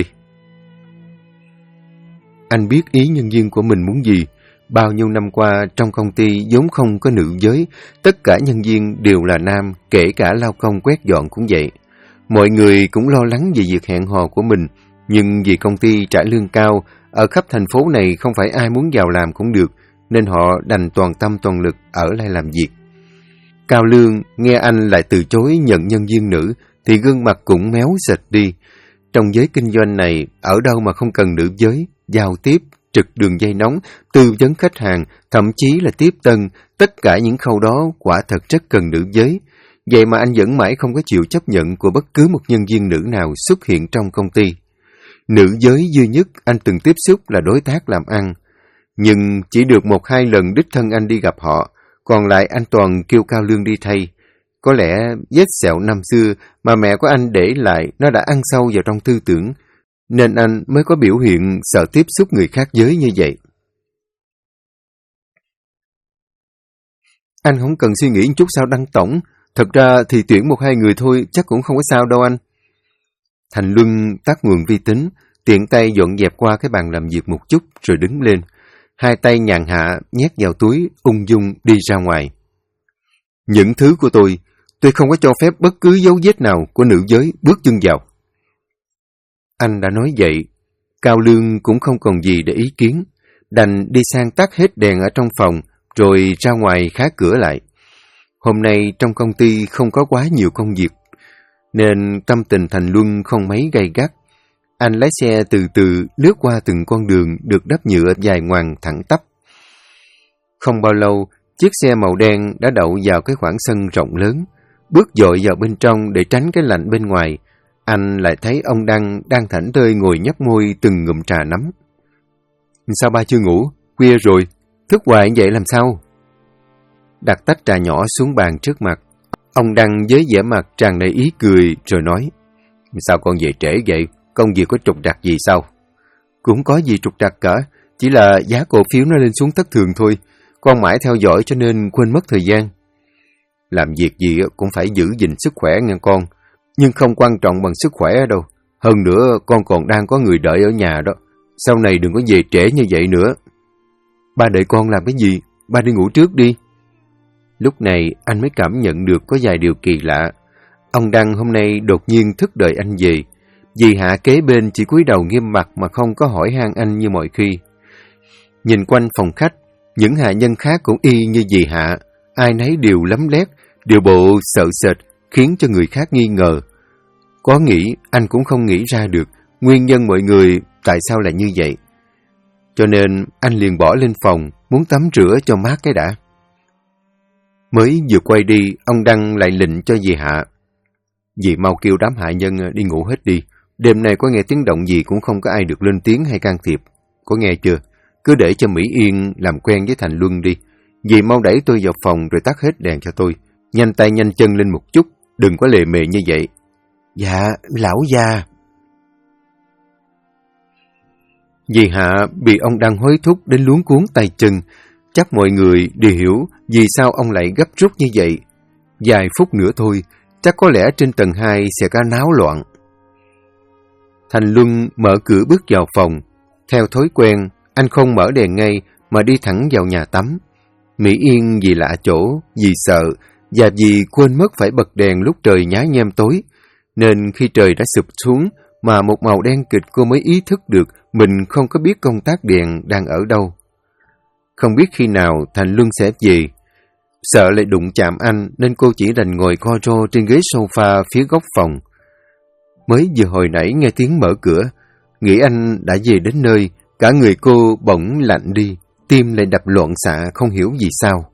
Anh biết ý nhân viên của mình muốn gì. Bao nhiêu năm qua trong công ty vốn không có nữ giới, tất cả nhân viên đều là nam, kể cả lao công quét dọn cũng vậy. Mọi người cũng lo lắng về việc hẹn hò của mình, nhưng vì công ty trả lương cao, ở khắp thành phố này không phải ai muốn vào làm cũng được, nên họ đành toàn tâm toàn lực ở lại làm việc. Cao Lương nghe anh lại từ chối nhận nhân viên nữ, thì gương mặt cũng méo sệt đi. Trong giới kinh doanh này, ở đâu mà không cần nữ giới, giao tiếp, trực đường dây nóng, tư vấn khách hàng, thậm chí là tiếp tân, tất cả những khâu đó quả thật rất cần nữ giới. Vậy mà anh vẫn mãi không có chịu chấp nhận của bất cứ một nhân viên nữ nào xuất hiện trong công ty. Nữ giới duy nhất anh từng tiếp xúc là đối tác làm ăn, nhưng chỉ được 1-2 lần đích thân anh đi gặp họ, còn lại anh toàn kêu Cao Lương đi thay. Có lẽ vết sẹo năm xưa mà mẹ của anh để lại nó đã ăn sâu vào trong tư tưởng, nên anh mới có biểu hiện sợ tiếp xúc người khác giới như vậy. Anh không cần suy nghĩ chút sao Đăng tổng, thật ra thì tuyển 1-2 người thôi chắc cũng không có sao đâu anh. Thành Luân tắt nguồn vi tính, tiện tay dọn dẹp qua cái bàn làm việc một chút rồi đứng lên. Hai tay nhàn hạ nhét vào túi, ung dung đi ra ngoài. Những thứ của tôi không có cho phép bất cứ dấu vết nào của nữ giới bước chân vào. Anh đã nói vậy, Cao Lương cũng không còn gì để ý kiến, đành đi sang tắt hết đèn ở trong phòng, rồi ra ngoài khóa cửa lại. Hôm nay trong công ty không có quá nhiều công việc, nên tâm tình Thành Luân không mấy gay gắt. Anh lái xe từ từ lướt qua từng con đường được đắp nhựa dài ngoằng thẳng tắp. Không bao lâu, chiếc xe màu đen đã đậu vào cái khoảng sân rộng lớn. Bước dội vào bên trong để tránh cái lạnh bên ngoài, anh lại thấy ông Đăng đang thảnh thơi ngồi nhấp môi từng ngụm trà nóng. Sao ba chưa ngủ? Khuya rồi, thức hoài vậy làm sao? Đặt tách trà nhỏ xuống bàn trước mặt, ông Đăng với vẻ mặt tràn đầy ý cười rồi nói: Sao con về trễ vậy? Công việc có trục trặc gì sao? Cũng có gì trục trặc cả, chỉ là giá cổ phiếu nó lên xuống thất thường thôi. Con mãi theo dõi cho nên quên mất thời gian. Làm việc gì cũng phải giữ gìn sức khỏe nghe con, nhưng không quan trọng bằng sức khỏe đâu. Hơn nữa con còn đang có người đợi ở nhà đó, sau này đừng có về trễ như vậy nữa. Ba đợi con làm cái gì? Ba đi ngủ trước đi. Lúc này anh mới cảm nhận được có vài điều kỳ lạ. Ông Đăng hôm nay đột nhiên thức đợi anh về. Dì Hạ kế bên chỉ cúi đầu nghiêm mặt mà không có hỏi han anh như mọi khi. Nhìn quanh phòng khách, những hạ nhân khác cũng y như dì Hạ, ai nấy đều lấm lét, điều bộ sợ sệt, khiến cho người khác nghi ngờ. Có nghĩ, anh cũng không nghĩ ra được nguyên nhân mọi người tại sao lại như vậy. Cho nên anh liền bỏ lên phòng, muốn tắm rửa cho mát cái đã. Mới vừa quay đi, ông Đăng lại lệnh cho dì Hạ: Dì mau kêu đám hạ nhân đi ngủ hết đi. Đêm nay có nghe tiếng động gì cũng không có ai được lên tiếng hay can thiệp. Có nghe chưa? Cứ để cho Mỹ Yên làm quen với Thành Luân đi. Dì mau đẩy tôi vào phòng rồi tắt hết đèn cho tôi. Nhanh tay nhanh chân lên một chút, đừng có lề mề như vậy. Dạ, lão già. Dì Hạ bị ông Đăng hối thúc đến luống cuống tay chân. Chắc mọi người đều hiểu vì sao ông lại gấp rút như vậy. Vài phút nữa thôi, chắc có lẽ trên tầng 2 sẽ có náo loạn. Thành Luân mở cửa bước vào phòng. Theo thói quen, anh không mở đèn ngay mà đi thẳng vào nhà tắm. Mỹ Yên vì lạ chỗ, vì sợ, và vì quên mất phải bật đèn lúc trời nhá nhem tối, nên khi trời đã sụp xuống mà một màu đen kịt cô mới ý thức được mình không có biết công tắc đèn đang ở đâu. Không biết khi nào Thành Luân sẽ về. Sợ lại đụng chạm anh nên cô chỉ đành ngồi co ro trên ghế sofa phía góc phòng. Mới vừa hồi nãy nghe tiếng mở cửa, nghĩ anh đã về đến nơi, cả người cô bỗng lạnh đi, tim lại đập loạn xạ không hiểu vì sao.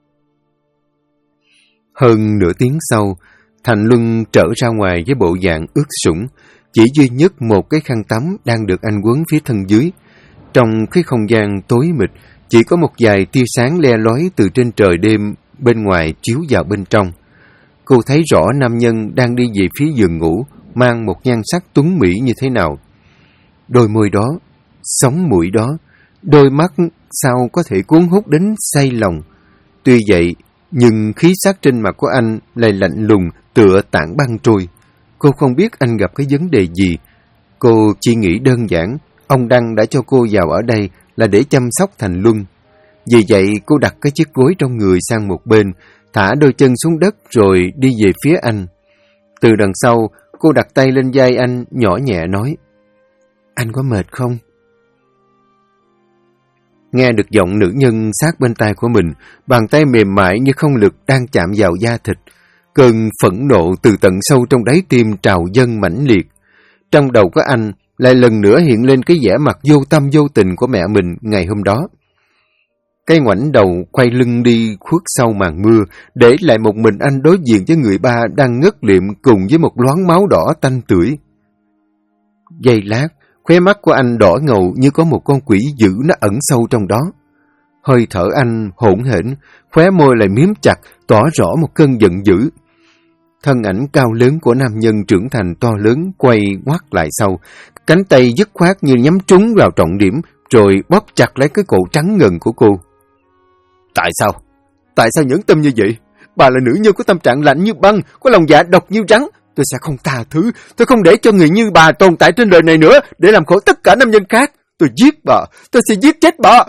Hơn nửa tiếng sau, Thành Luân trở ra ngoài với bộ dạng ướt sũng, chỉ duy nhất một cái khăn tắm đang được anh quấn phía thân dưới. Trong cái không gian tối mịt, chỉ có một vài tia sáng le lói từ trên trời đêm bên ngoài chiếu vào bên trong. Cô thấy rõ nam nhân đang đi về phía giường ngủ, mang một nhan sắc tuấn mỹ như thế nào. Đôi môi đó, sống mũi đó, đôi mắt sao có thể cuốn hút đến say lòng. Tuy vậy, Nhưng khí sắc trên mặt của anh lại lạnh lùng tựa tảng băng trôi. Cô không biết anh gặp cái vấn đề gì. Cô chỉ nghĩ đơn giản, ông Đăng đã cho cô vào ở đây là để chăm sóc Thành Luân. Vì vậy cô đặt cái chiếc gối trong người sang một bên, thả đôi chân xuống đất rồi đi về phía anh. Từ đằng sau, cô đặt tay lên vai anh, nhỏ nhẹ nói: "Anh có mệt không?" Nghe được giọng nữ nhân sát bên tai của mình, bàn tay mềm mại như không lực đang chạm vào da thịt. Cơn phẫn nộ từ tận sâu trong đáy tim trào dâng mãnh liệt. Trong đầu của anh lại lần nữa hiện lên cái vẻ mặt vô tâm vô tình của mẹ mình ngày hôm đó. Cái ngoảnh đầu quay lưng đi khuất sau màn mưa, để lại một mình anh đối diện với người ba đang ngất liệm cùng với một loáng máu đỏ tanh tưởi. Giây lát, khóe mắt của anh đỏ ngầu như có một con quỷ dữ nó ẩn sâu trong đó. Hơi thở anh hỗn hển, khóe môi lại miếm chặt, tỏ rõ một cơn giận dữ. Thân ảnh cao lớn của nam nhân trưởng thành to lớn quay ngoắt lại sau, cánh tay dứt khoát như nhắm trúng vào trọng điểm, rồi bóp chặt lấy cái cổ trắng ngần của cô. Tại sao? Tại sao nhẫn tâm như vậy? Bà là nữ nhân có tâm trạng lạnh như băng, có lòng dạ độc như rắn. Tôi sẽ không tha thứ, tôi không để cho người như bà tồn tại trên đời này nữa, để làm khổ tất cả nam nhân khác. Tôi giết bà, tôi sẽ giết chết bà.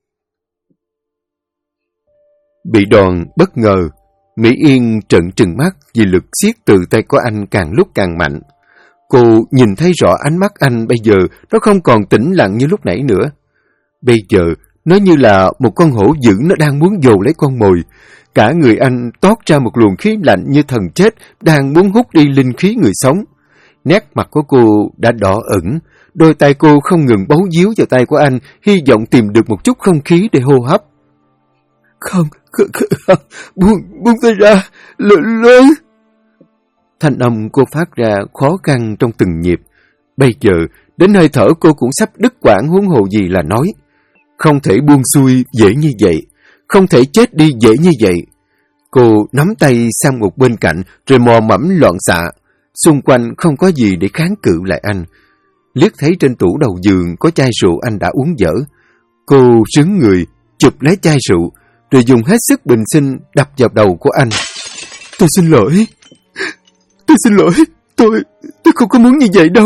Bị đòn bất ngờ, Mỹ Yên trợn trừng mắt vì lực siết từ tay của anh càng lúc càng mạnh. Cô nhìn thấy rõ ánh mắt anh bây giờ, nó không còn tĩnh lặng như lúc nãy nữa. Bây giờ, nó như là một con hổ dữ nó đang muốn dồ lấy con mồi. Cả người anh toát ra một luồng khí lạnh như thần chết đang muốn hút đi linh khí người sống. Nét mặt của cô đã đỏ ửng, đôi tay cô không ngừng bấu víu vào tay của anh, hy vọng tìm được một chút không khí để hô hấp. Không, buông tay ra, lớn. Thanh âm cô phát ra khó khăn trong từng nhịp. Bây giờ, đến hơi thở cô cũng sắp đứt quãng, huống hồ gì là nói. Không thể buông xuôi dễ như vậy, không thể chết đi dễ như vậy. Cô nắm tay sang một bên cạnh rồi mò mẫm loạn xạ. Xung quanh không có gì để kháng cự lại anh. Liếc thấy trên tủ đầu giường có chai rượu anh đã uống dở. Cô sướng người, chụp lấy chai rượu, rồi dùng hết sức bình sinh đập vào đầu của anh. Tôi xin lỗi, tôi không có muốn như vậy đâu.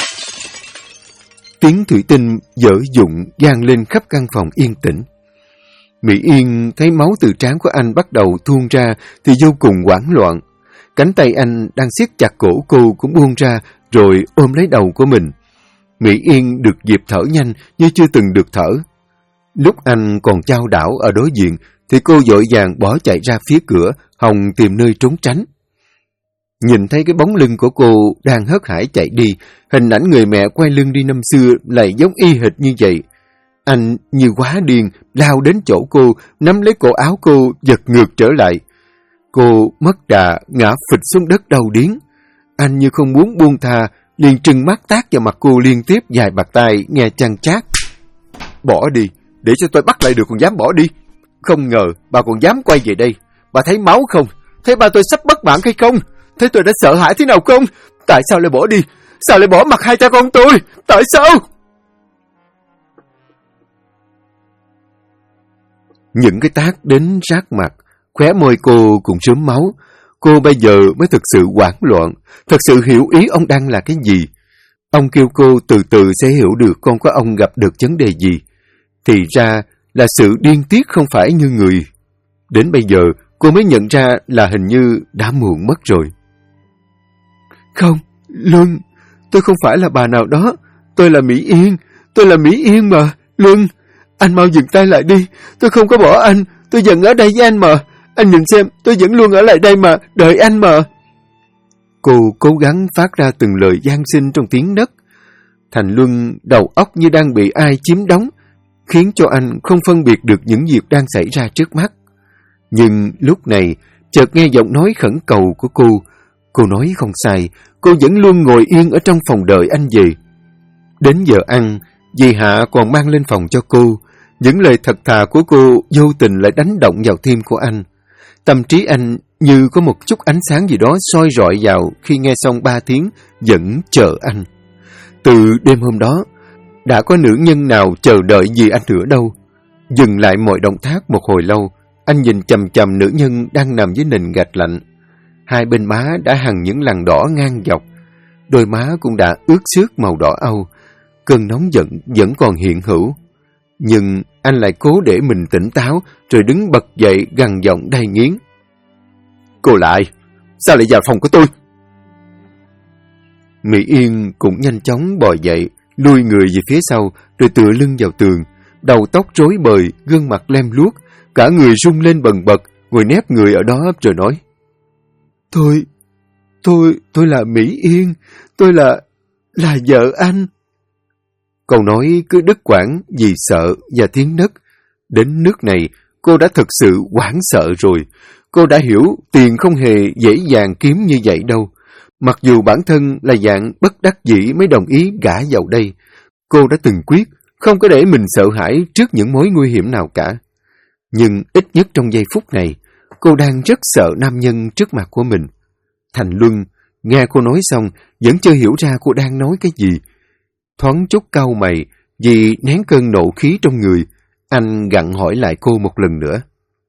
Tiếng thủy tinh dở dụng vang lên khắp căn phòng yên tĩnh. Mỹ Yên thấy máu từ trán của anh bắt đầu tuôn ra thì vô cùng hoảng loạn. Cánh tay anh đang siết chặt cổ cô cũng buông ra rồi ôm lấy đầu của mình. Mỹ Yên được dịp thở nhanh như chưa từng được thở. Lúc anh còn chao đảo ở đối diện thì cô vội vàng bỏ chạy ra phía cửa, hòng tìm nơi trốn tránh. Nhìn thấy cái bóng lưng của cô đang hớt hải chạy đi, hình ảnh người mẹ quay lưng đi năm xưa lại giống y hệt như vậy. Anh như quá điên, lao đến chỗ cô, nắm lấy cổ áo cô, giật ngược trở lại. Cô mất đà, ngã phịch xuống đất đau điếng. Anh như không muốn buông tha, liền trừng mắt tát vào mặt cô liên tiếp vài bạt tay, nghe chăn chát. Bỏ đi, để cho tôi bắt lại được còn dám bỏ đi. Không ngờ bà còn dám quay về đây. Bà thấy máu không? Thấy ba tôi sắp mất mạng hay không? Thấy tôi đã sợ hãi thế nào không? Tại sao lại bỏ đi? Sao lại bỏ mặc hai cha con tôi? Tại sao? Những cái tát đến rát mặt, khóe môi cô cũng rớm máu. Cô bây giờ mới thực sự hoảng loạn, thật sự hiểu ý ông đang là cái gì. Ông kêu cô từ từ sẽ hiểu được con của ông gặp được vấn đề gì. Thì ra là sự điên tiết không phải như người. Đến bây giờ cô mới nhận ra là hình như đã muộn mất rồi. Không, Luân, tôi không phải là bà nào đó. Tôi là Mỹ Yên mà, Luân. Anh mau dừng tay lại đi, tôi không có bỏ anh, tôi vẫn ở đây với anh mà. Anh nhìn xem, tôi vẫn luôn ở lại đây mà, đợi anh mà. Cô cố gắng phát ra từng lời van xin trong tiếng nấc. Thành Luân đầu óc như đang bị ai chiếm đóng, khiến cho anh không phân biệt được những việc đang xảy ra trước mắt. Nhưng lúc này, chợt nghe giọng nói khẩn cầu của cô. Cô nói không sai, cô vẫn luôn ngồi yên ở trong phòng đợi anh về. Đến giờ ăn, dì Hạ còn mang lên phòng cho cô. Những lời thật thà của cô vô tình lại đánh động vào tim của anh. Tâm trí anh như có một chút ánh sáng gì đó soi rọi vào khi nghe xong 3 tiếng vẫn chờ anh. Từ đêm hôm đó, đã có nữ nhân nào chờ đợi gì anh nữa đâu. Dừng lại mọi động tác một hồi lâu, anh nhìn chằm chằm nữ nhân đang nằm dưới nền gạch lạnh. Hai bên má đã hằn những lằn đỏ ngang dọc. Đôi má cũng đã ướt xước màu đỏ âu. Cơn nóng giận vẫn còn hiện hữu. Nhưng anh lại cố để mình tỉnh táo, rồi đứng bật dậy gằn giọng đầy nghiến. Cô lại, sao lại vào phòng của tôi? Mỹ Yên cũng nhanh chóng bò dậy, lùi người về phía sau, rồi tựa lưng vào tường. Đầu tóc rối bời, gương mặt lem luốc, cả người rung lên bần bật, ngồi nép người ở đó rồi nói. Tôi là Mỹ Yên, tôi là vợ anh. Câu nói cứ đứt quãng vì sợ và tiếng nấc. Đến nước này, cô đã thực sự hoảng sợ rồi. Cô đã hiểu tiền không hề dễ dàng kiếm như vậy đâu. Mặc dù bản thân là dạng bất đắc dĩ mới đồng ý gả vào đây, cô đã từng quyết không có để mình sợ hãi trước những mối nguy hiểm nào cả. Nhưng ít nhất trong giây phút này, cô đang rất sợ nam nhân trước mặt của mình. Thành Luân nghe cô nói xong vẫn chưa hiểu ra cô đang nói cái gì. Thoáng chút cau mày vì nén cơn nộ khí trong người, anh gặng hỏi lại cô một lần nữa.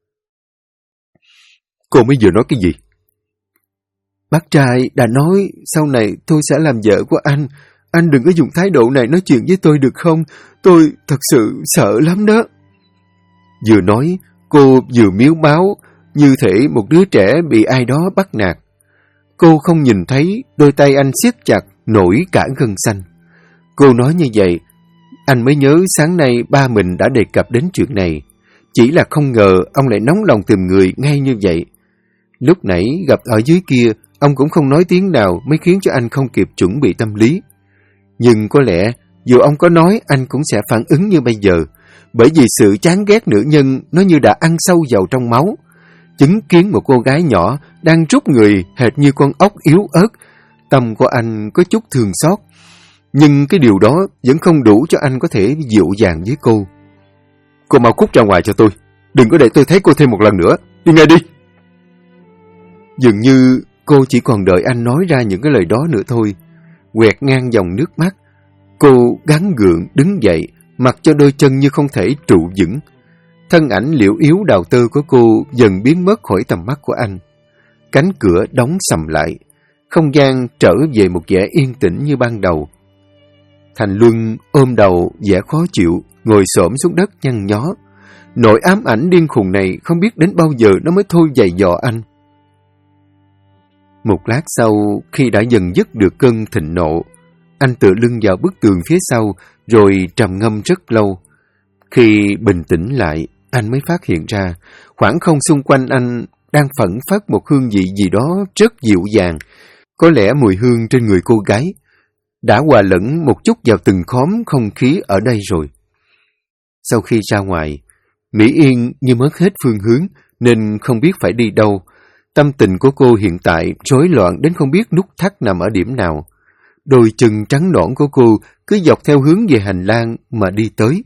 Cô mới vừa nói cái gì? Bác trai đã nói sau này tôi sẽ làm vợ của anh. Anh đừng có dùng thái độ này nói chuyện với tôi được không? Tôi thật sự sợ lắm đó. Vừa nói, cô vừa miếu máu, như thể một đứa trẻ bị ai đó bắt nạt. Cô không nhìn thấy đôi tay anh siết chặt, nổi cả gân xanh. Cô nói như vậy, anh mới nhớ sáng nay ba mình đã đề cập đến chuyện này. Chỉ là không ngờ ông lại nóng lòng tìm người ngay như vậy. Lúc nãy gặp ở dưới kia, ông cũng không nói tiếng nào mới khiến cho anh không kịp chuẩn bị tâm lý. Nhưng có lẽ, dù ông có nói, anh cũng sẽ phản ứng như bây giờ. Bởi vì sự chán ghét nữ nhân nó như đã ăn sâu vào trong máu. Chứng kiến một cô gái nhỏ đang rút người hệt như con ốc yếu ớt, tâm của anh có chút thương xót. Nhưng cái điều đó vẫn không đủ cho anh có thể dịu dàng với cô. Cô mau cút ra ngoài cho tôi. Đừng có để tôi thấy cô thêm một lần nữa. Đi ngay đi. Dường như cô chỉ còn đợi anh nói ra những cái lời đó nữa thôi. Quẹt ngang dòng nước mắt, cô gắng gượng đứng dậy, mặc cho đôi chân như không thể trụ vững. Thân ảnh liễu yếu đào tơ của cô dần biến mất khỏi tầm mắt của anh. Cánh cửa đóng sầm lại, không gian trở về một vẻ yên tĩnh như ban đầu. Thành Luân ôm đầu vẻ khó chịu, ngồi xổm xuống đất nhăn nhó. Nỗi ám ảnh điên khùng này không biết đến bao giờ nó mới thôi giày dò anh. Một lát sau, khi đã dần dứt được cơn thịnh nộ, anh tựa lưng vào bức tường phía sau, rồi trầm ngâm rất lâu. Khi bình tĩnh lại, anh mới phát hiện ra, khoảng không xung quanh anh đang phẩn phất một hương vị gì đó rất dịu dàng. Có lẽ mùi hương trên người cô gái đã hòa lẫn một chút vào từng khóm không khí ở đây rồi. Sau khi ra ngoài, Mỹ Yên như mất hết phương hướng nên không biết phải đi đâu. Tâm tình của cô hiện tại rối loạn đến không biết nút thắt nằm ở điểm nào. Đôi chân trắng nõn của cô cứ dọc theo hướng về hành lang mà đi tới.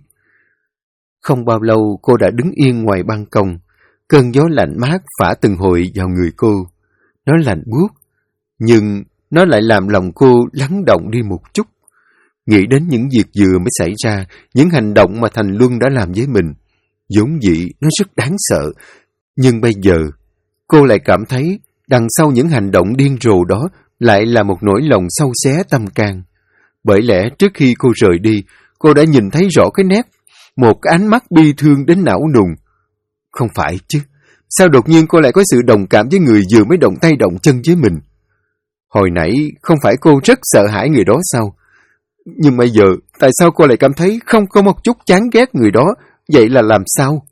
Không bao lâu cô đã đứng yên ngoài ban công. Cơn gió lạnh mát phả từng hồi vào người cô. Nó lạnh buốt, nhưng nó lại làm lòng cô lắng động đi một chút. Nghĩ đến những việc vừa mới xảy ra, những hành động mà Thành Luân đã làm với mình. Vốn dĩ nó rất đáng sợ, nhưng bây giờ cô lại cảm thấy đằng sau những hành động điên rồ đó lại là một nỗi lòng sâu xé tâm can. Bởi lẽ trước khi cô rời đi, cô đã nhìn thấy rõ cái nét, một cái ánh mắt bi thương đến não nùng. Không phải chứ, sao đột nhiên cô lại có sự đồng cảm với người vừa mới động tay động chân với mình? Hồi nãy không phải cô rất sợ hãi người đó sao? Nhưng bây giờ, tại sao cô lại cảm thấy không có một chút chán ghét người đó? Vậy là làm sao?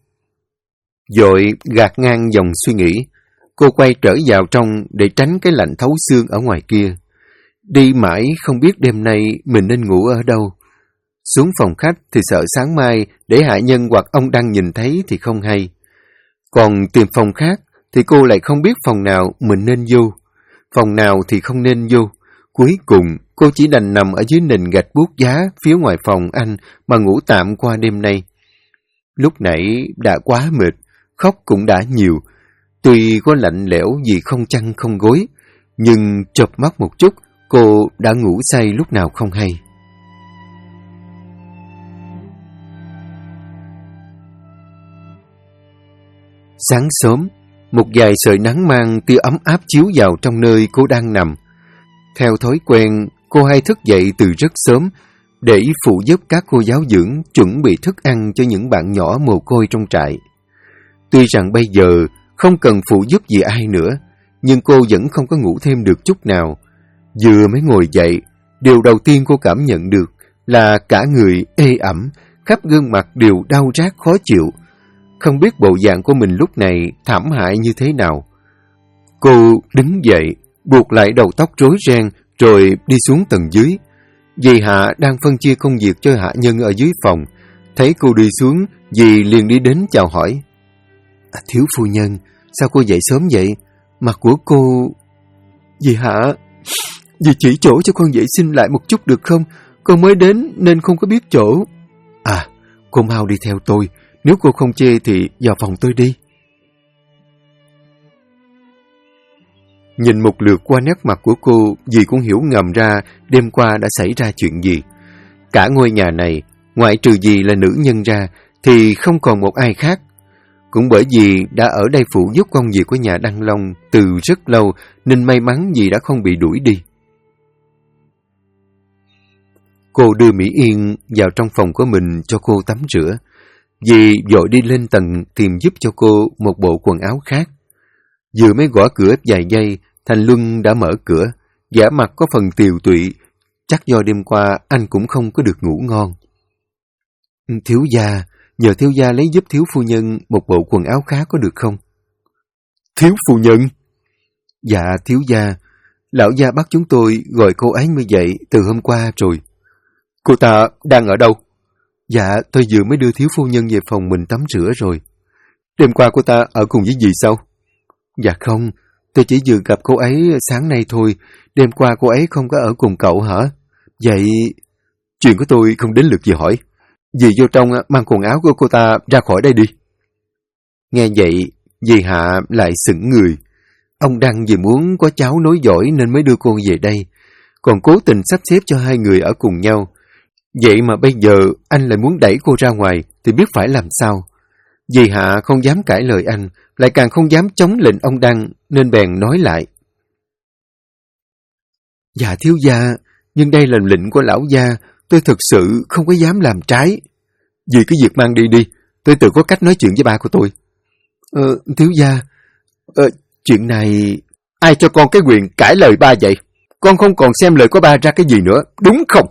Rồi gạt ngang dòng suy nghĩ, cô quay trở vào trong để tránh cái lạnh thấu xương ở ngoài kia. Đi mãi không biết đêm nay mình nên ngủ ở đâu. Xuống phòng khách thì sợ sáng mai để hạ nhân hoặc ông Đăng nhìn thấy thì không hay. Còn tìm phòng khác thì cô lại không biết phòng nào mình nên vô, phòng nào thì không nên vô. Cuối cùng cô chỉ đành nằm ở dưới nền gạch buốt giá phía ngoài phòng anh mà ngủ tạm qua đêm nay. Lúc nãy đã quá mệt, khóc cũng đã nhiều. Tuy có lạnh lẽo vì không chăn không gối, nhưng chợp mắt một chút, cô đã ngủ say lúc nào không hay. Sáng sớm, một vài sợi nắng mang tia ấm áp chiếu vào trong nơi cô đang nằm. Theo thói quen, cô hay thức dậy từ rất sớm để phụ giúp các cô giáo dưỡng chuẩn bị thức ăn cho những bạn nhỏ mồ côi trong trại. Tuy rằng bây giờ không cần phụ giúp gì ai nữa, nhưng cô vẫn không có ngủ thêm được chút nào. Vừa mới ngồi dậy, điều đầu tiên cô cảm nhận được là cả người ê ẩm, khắp gương mặt đều đau rát khó chịu. Không biết bộ dạng của mình lúc này thảm hại như thế nào. Cô đứng dậy, buộc lại đầu tóc rối ren, rồi đi xuống tầng dưới. Dì Hạ đang phân chia công việc cho hạ nhân ở dưới phòng. Thấy cô đi xuống, dì liền đi đến chào hỏi. Thiếu phu nhân, sao cô dậy sớm vậy? Mặt của cô... Dì Hạ, dì chỉ chỗ cho con vệ sinh lại một chút được không? Con mới đến nên không có biết chỗ. Cô mau đi theo tôi. Nếu cô không chê thì vào phòng tôi đi. Nhìn một lượt qua nét mặt của cô, dì cũng hiểu ngầm ra đêm qua đã xảy ra chuyện gì. Cả ngôi nhà này, ngoại trừ dì là nữ nhân ra, thì không còn một ai khác. Cũng bởi vì đã ở đây phụ giúp công việc của nhà Đăng Long từ rất lâu, nên may mắn dì đã không bị đuổi đi. Cô đưa Mỹ Yên vào trong phòng của mình cho cô tắm rửa. Dì vội đi lên tầng tìm giúp cho cô một bộ quần áo khác. Vừa mới gõ cửa vài giây, Thành Luân đã mở cửa, vẻ mặt có phần tiều tụy. Chắc do đêm qua anh cũng không có được ngủ ngon. Thiếu gia, nhờ thiếu gia lấy giúp thiếu phu nhân một bộ quần áo khác có được không? Thiếu phu nhân? Dạ thiếu gia, lão gia bắt chúng tôi gọi cô ấy như vậy từ hôm qua rồi. Cô ta đang ở đâu? Dạ, tôi vừa mới đưa thiếu phu nhân về phòng mình tắm rửa rồi. Đêm qua cô ta ở cùng với dì sao? Dạ không, tôi chỉ vừa gặp cô ấy sáng nay thôi. Đêm qua cô ấy không có ở cùng cậu hả? Vậy... Chuyện của tôi không đến lượt dì hỏi. Dì vô trong mang quần áo của cô ta ra khỏi đây đi. Nghe vậy, dì Hạ lại sững người. Ông Đăng vì muốn có cháu nối dõi nên mới đưa cô về đây, còn cố tình sắp xếp cho hai người ở cùng nhau. Vậy mà bây giờ anh lại muốn đẩy cô ra ngoài thì biết phải làm sao. Dì Hạ không dám cãi lời anh, lại càng không dám chống lệnh ông Đăng, nên bèn nói lại. Dạ thiếu gia, nhưng đây là lệnh của lão gia, tôi thực sự không có dám làm trái. Dì cứ việc mang đi đi, tôi tự có cách nói chuyện với ba của tôi. Thiếu gia, chuyện này... Ai cho con cái quyền cãi lời ba vậy? Con không còn xem lời của ba ra cái gì nữa, đúng không?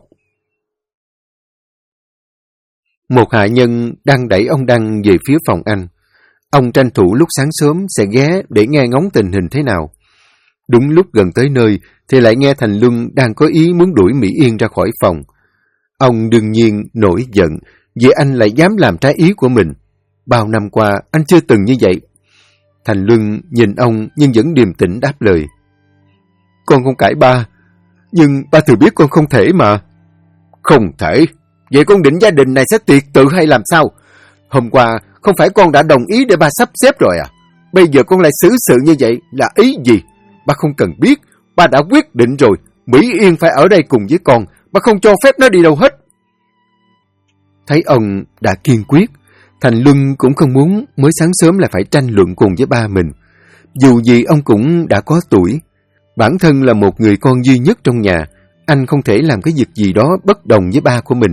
Một hạ nhân đang đẩy ông Đăng về phía phòng anh. Ông tranh thủ lúc sáng sớm sẽ ghé để nghe ngóng tình hình thế nào. Đúng lúc gần tới nơi thì lại nghe Thành Luân đang có ý muốn đuổi Mỹ Yên ra khỏi phòng. Ông đương nhiên nổi giận vì anh lại dám làm trái ý của mình. Bao năm qua anh chưa từng như vậy. Thành Luân nhìn ông nhưng vẫn điềm tĩnh đáp lời. Con không cãi ba, nhưng ba thừa biết con không thể mà. Không thể? Vậy con định gia đình này sẽ tuyệt tự hay làm sao? Hôm qua không phải con đã đồng ý để ba sắp xếp rồi à? Bây giờ con lại xử sự như vậy là ý gì? Ba không cần biết, ba đã quyết định rồi. Mỹ Yên phải ở đây cùng với con, ba không cho phép nó đi đâu hết. Thấy ông đã kiên quyết, Thành Luân cũng không muốn mới sáng sớm lại phải tranh luận cùng với ba mình. Dù gì ông cũng đã có tuổi, bản thân là một người con duy nhất trong nhà, anh không thể làm cái việc gì đó bất đồng với ba của mình.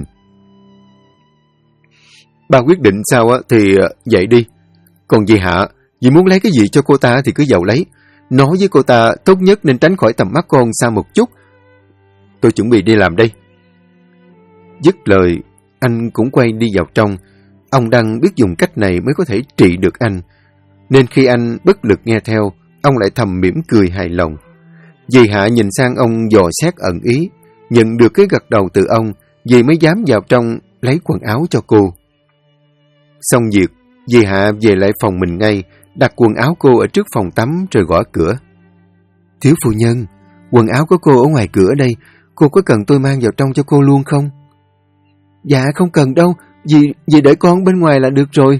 Ba quyết định sao thì vậy đi. Còn dì Hạ, dì muốn lấy cái gì cho cô ta thì cứ vào lấy. Nói với cô ta tốt nhất nên tránh khỏi tầm mắt con xa một chút. Tôi chuẩn bị đi làm đây. Dứt lời, anh cũng quay đi vào trong. Ông Đăng biết dùng cách này mới có thể trị được anh, nên khi anh bất lực nghe theo, ông lại thầm mỉm cười hài lòng. Dì Hạ nhìn sang ông dò xét ẩn ý, nhận được cái gật đầu từ ông, dì mới dám vào trong lấy quần áo cho cô. Xong việc, dì Hạ về lại phòng mình ngay, đặt quần áo cô ở trước phòng tắm rồi gõ cửa. Thiếu phu nhân, quần áo của cô ở ngoài cửa đây, cô có cần tôi mang vào trong cho cô luôn không? Dạ không cần đâu, dì đợi con bên ngoài là được rồi.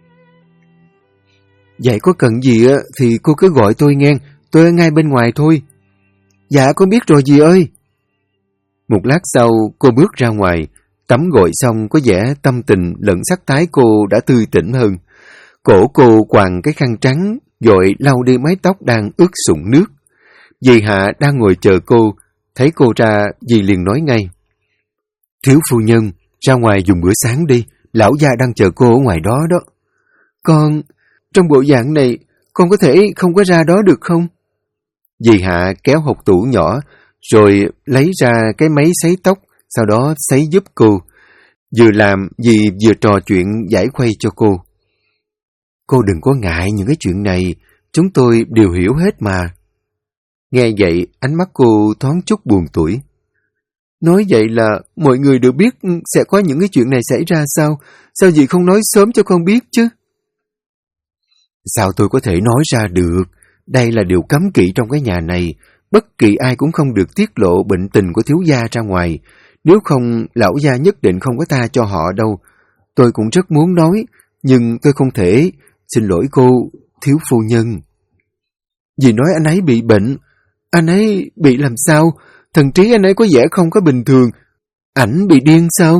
Vậy có cần gì thì cô cứ gọi tôi nghe, tôi ở ngay bên ngoài thôi. Dạ con biết rồi dì ơi. Một lát sau cô bước ra ngoài, tắm gội xong có vẻ tâm tình lẫn sắc thái cô đã tươi tỉnh hơn. Cổ cô quàng cái khăn trắng, rồi lau đi mái tóc đang ướt sũng nước. Dì Hạ đang ngồi chờ cô, thấy cô ra, dì liền nói ngay. Thiếu phu nhân, ra ngoài dùng bữa sáng đi, lão gia đang chờ cô ở ngoài đó đó. Con, trong bộ dạng này, con có thể không có ra đó được không? Dì Hạ kéo hộc tủ nhỏ, rồi lấy ra cái máy sấy tóc, sau đó sấy giúp cô. Vừa làm, dì vừa trò chuyện giải khuây cho cô. Cô đừng có ngại những cái chuyện này, chúng tôi đều hiểu hết mà. Nghe vậy, ánh mắt cô thoáng chút buồn tủi. Nói vậy là mọi người đều biết sẽ có những cái chuyện này xảy ra sao? Sao dì không nói sớm cho con biết chứ? Sao tôi có thể nói ra được? Đây là điều cấm kỵ trong cái nhà này. Bất kỳ ai cũng không được tiết lộ bệnh tình của thiếu gia ra ngoài. Nếu không, lão gia nhất định không có tha cho họ đâu. Tôi cũng rất muốn nói, nhưng tôi không thể. Xin lỗi cô, thiếu phu nhân. Dì nói anh ấy bị bệnh. Anh ấy bị làm sao? Thần trí anh ấy có vẻ không có bình thường. Ảnh bị điên sao?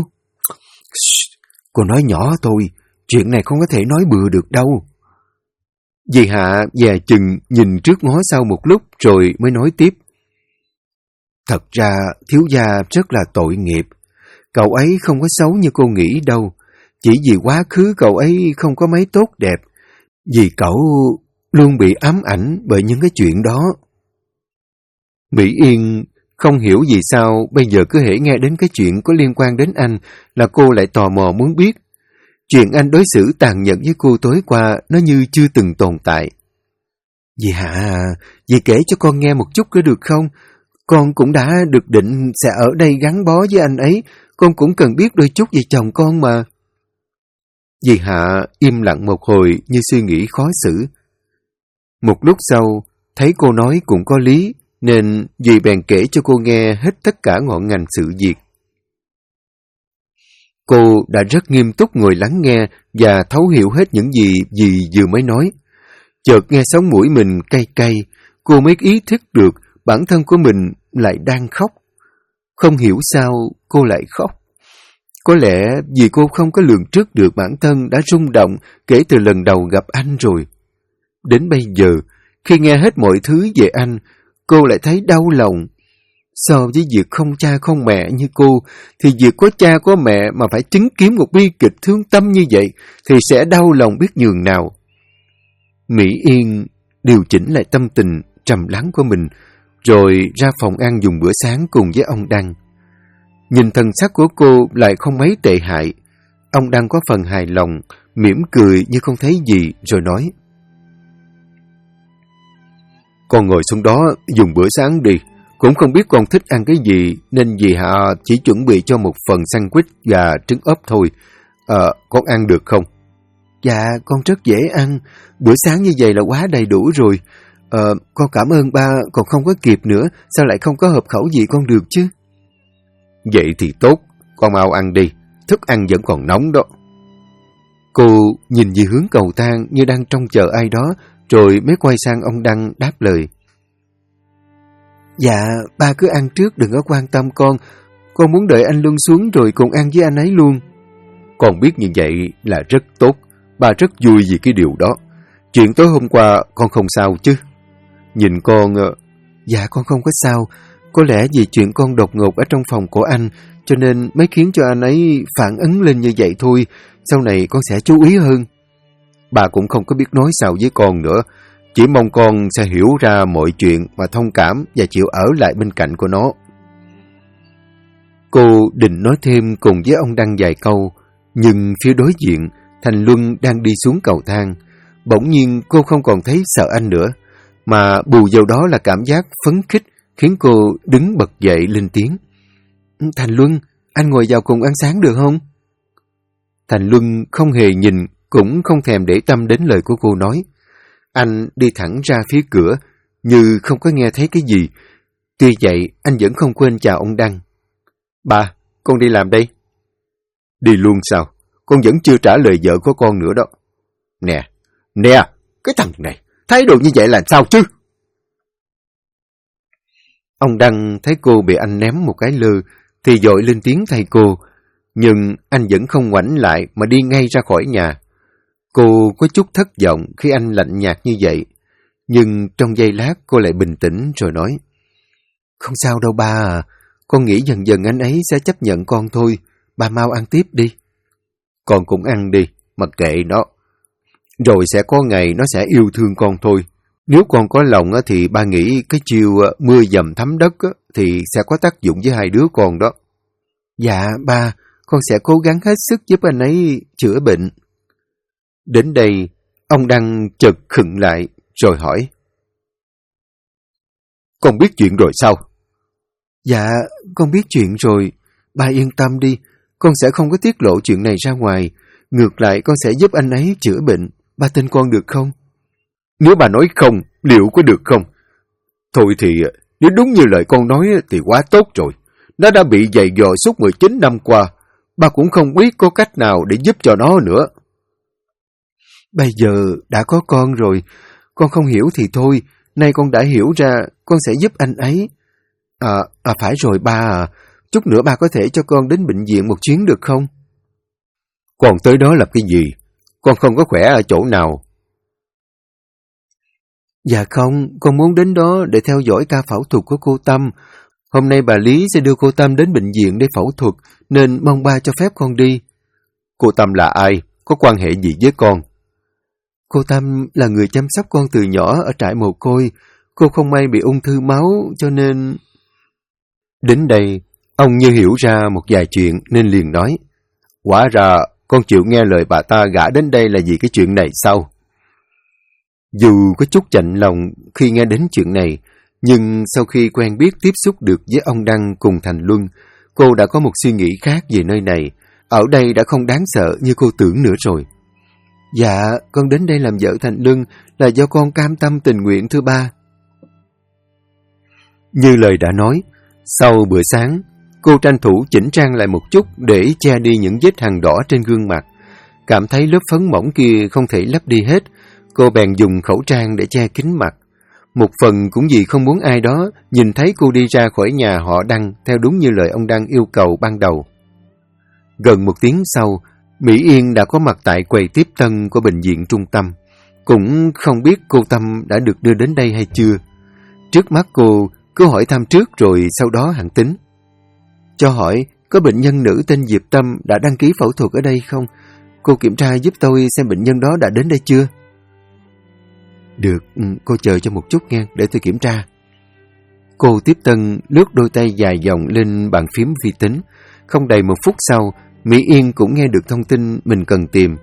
Cô nói nhỏ thôi, chuyện này không có thể nói bừa được đâu. Dì Hạ dè chừng nhìn trước ngó sau một lúc rồi mới nói tiếp. Thật ra thiếu gia rất là tội nghiệp. Cậu ấy không có xấu như cô nghĩ đâu. Chỉ vì quá khứ cậu ấy không có mấy tốt đẹp. Vì cậu luôn bị ám ảnh bởi những cái chuyện đó. Mỹ Yên không hiểu vì sao bây giờ cứ hễ nghe đến cái chuyện có liên quan đến anh là cô lại tò mò muốn biết. Chuyện anh đối xử tàn nhẫn với cô tối qua nó như chưa từng tồn tại. Dì Hạ, dì kể cho con nghe một chút có được không? Con cũng đã được định sẽ ở đây gắn bó với anh ấy, con cũng cần biết đôi chút về chồng con mà. Dì Hạ im lặng một hồi như suy nghĩ khó xử. Một lúc sau, thấy cô nói cũng có lý, nên dì bèn kể cho cô nghe hết tất cả ngọn ngành sự việc. Cô đã rất nghiêm túc ngồi lắng nghe và thấu hiểu hết những gì dì vừa mới nói. Chợt nghe sống mũi mình cay cay, cô mới ý thức được bản thân của mình lại đang khóc. Không hiểu sao cô lại khóc. Có lẽ vì cô không có lường trước được bản thân đã rung động kể từ lần đầu gặp anh rồi. Đến bây giờ, khi nghe hết mọi thứ về anh, cô lại thấy đau lòng. So với việc không cha không mẹ như cô, thì việc có cha có mẹ mà phải chứng kiến một bi kịch thương tâm như vậy, thì sẽ đau lòng biết nhường nào. Mỹ Yên điều chỉnh lại tâm tình trầm lắng của mình, rồi ra phòng ăn dùng bữa sáng cùng với ông Đăng. Nhìn thần sắc của cô lại không mấy tệ hại. Ông Đăng có phần hài lòng, mỉm cười như không thấy gì, rồi nói. Con ngồi xuống đó dùng bữa sáng đi. Cũng không biết con thích ăn cái gì, nên dì Hạ chỉ chuẩn bị cho một phần sandwich và trứng ốp thôi. Con ăn được không? Dạ, con rất dễ ăn. Bữa sáng như vậy là quá đầy đủ rồi. Con cảm ơn ba, còn không có kịp nữa. Sao lại không có hợp khẩu gì con được chứ? Vậy thì tốt, con mau ăn đi. Thức ăn vẫn còn nóng đó. Cô nhìn về hướng cầu thang như đang trông chờ ai đó, rồi mới quay sang ông Đăng đáp lời. Dạ, ba cứ ăn trước, đừng có quan tâm con. Con muốn đợi anh Luân xuống rồi cùng ăn với anh ấy luôn. Con biết như vậy là rất tốt. Ba rất vui vì cái điều đó. Chuyện tối hôm qua con không sao chứ? Nhìn con... Dạ con không có sao. Có lẽ vì chuyện con đột ngột ở trong phòng của anh, cho nên mới khiến cho anh ấy phản ứng lên như vậy thôi. Sau này con sẽ chú ý hơn. Bà cũng không có biết nói sao với con nữa. Chỉ mong con sẽ hiểu ra mọi chuyện mà thông cảm và chịu ở lại bên cạnh của nó. Cô định nói thêm cùng với ông Đăng vài câu, nhưng phía đối diện, Thành Luân đang đi xuống cầu thang. Bỗng nhiên cô không còn thấy sợ anh nữa, mà bù vào đó là cảm giác phấn khích khiến cô đứng bật dậy lên tiếng. Thành Luân, anh ngồi vào cùng ăn sáng được không? Thành Luân không hề nhìn, cũng không thèm để tâm đến lời của cô nói. Anh đi thẳng ra phía cửa, như không có nghe thấy cái gì. Tuy vậy, anh vẫn không quên chào ông Đăng. Ba, con đi làm đây. Đi luôn sao? Con vẫn chưa trả lời vợ của con nữa đó. Nè, cái thằng này, thái độ như vậy là sao chứ? Ông Đăng thấy cô bị anh ném một cái lơ, thì vội lên tiếng thay cô. Nhưng anh vẫn không ngoảnh lại mà đi ngay ra khỏi nhà. Cô có chút thất vọng khi anh lạnh nhạt như vậy, nhưng trong giây lát cô lại bình tĩnh rồi nói, không sao đâu ba à, con nghĩ dần dần anh ấy sẽ chấp nhận con thôi, ba mau ăn tiếp đi. Con cũng ăn đi, mặc kệ nó. Rồi sẽ có ngày nó sẽ yêu thương con thôi. Nếu con có lòng thì ba nghĩ cái chiêu mưa dầm thấm đất thì sẽ có tác dụng với hai đứa con đó. Dạ ba, con sẽ cố gắng hết sức giúp anh ấy chữa bệnh. Đến đây, ông Đăng chợt khựng lại rồi hỏi, con biết chuyện rồi sao? Dạ, con biết chuyện rồi. Ba yên tâm đi, con sẽ không có tiết lộ chuyện này ra ngoài. Ngược lại con sẽ giúp anh ấy chữa bệnh. Ba tin con được không? Nếu bà nói không, liệu có được không? Thôi thì nếu đúng như lời con nói thì quá tốt rồi. Nó đã bị dày dò suốt 19 năm qua. Ba cũng không biết có cách nào để giúp cho nó nữa. Bây giờ đã có con rồi. Con không hiểu thì thôi. Nay con đã hiểu ra, con sẽ giúp anh ấy. Phải rồi ba à. Chút nữa ba có thể cho con đến bệnh viện một chuyến được không? Con tới đó làm cái gì? Con không có khỏe ở chỗ nào? Dạ không, con muốn đến đó để theo dõi ca phẫu thuật của cô Tâm. Hôm nay bà Lý sẽ đưa cô Tâm đến bệnh viện để phẫu thuật, nên mong ba cho phép con đi. Cô Tâm là ai? Có quan hệ gì với con? Cô Tâm là người chăm sóc con từ nhỏ ở trại mồ côi. Cô không may bị ung thư máu, cho nên... Đến đây, ông như hiểu ra một vài chuyện nên liền nói, hóa ra con chịu nghe lời bà ta gả đến đây là vì cái chuyện này sao? Dù có chút chạnh lòng khi nghe đến chuyện này, nhưng sau khi quen biết tiếp xúc được với ông Đăng cùng Thành Luân, cô đã có một suy nghĩ khác về nơi này. Ở đây đã không đáng sợ như cô tưởng nữa rồi. Dạ, con đến đây làm vợ Thành Luân là do con cam tâm tình nguyện thưa ba. Như lời đã nói, sau bữa sáng, cô tranh thủ chỉnh trang lại một chút để che đi những vết hằn đỏ trên gương mặt. Cảm thấy lớp phấn mỏng kia không thể lấp đi hết, cô bèn dùng khẩu trang để che kín mặt. Một phần cũng vì không muốn ai đó nhìn thấy cô đi ra khỏi nhà họ Đăng theo đúng như lời ông Đăng yêu cầu ban đầu. Gần một tiếng sau, Mỹ Yên đã có mặt tại quầy tiếp tân của bệnh viện trung tâm. Cũng không biết cô Tâm đã được đưa đến đây hay chưa. Trước mắt cô cứ hỏi thăm trước rồi sau đó hẳn tính. Cho hỏi, có bệnh nhân nữ tên Diệp Tâm đã đăng ký phẫu thuật ở đây không? Cô kiểm tra giúp tôi xem bệnh nhân đó đã đến đây chưa? Được, cô chờ cho một chút nghe, để tôi kiểm tra. Cô tiếp tân lướt đôi tay dài dòng lên bàn phím vi tính. Không đầy một phút sau, Mỹ Yên cũng nghe được thông tin mình cần tìm.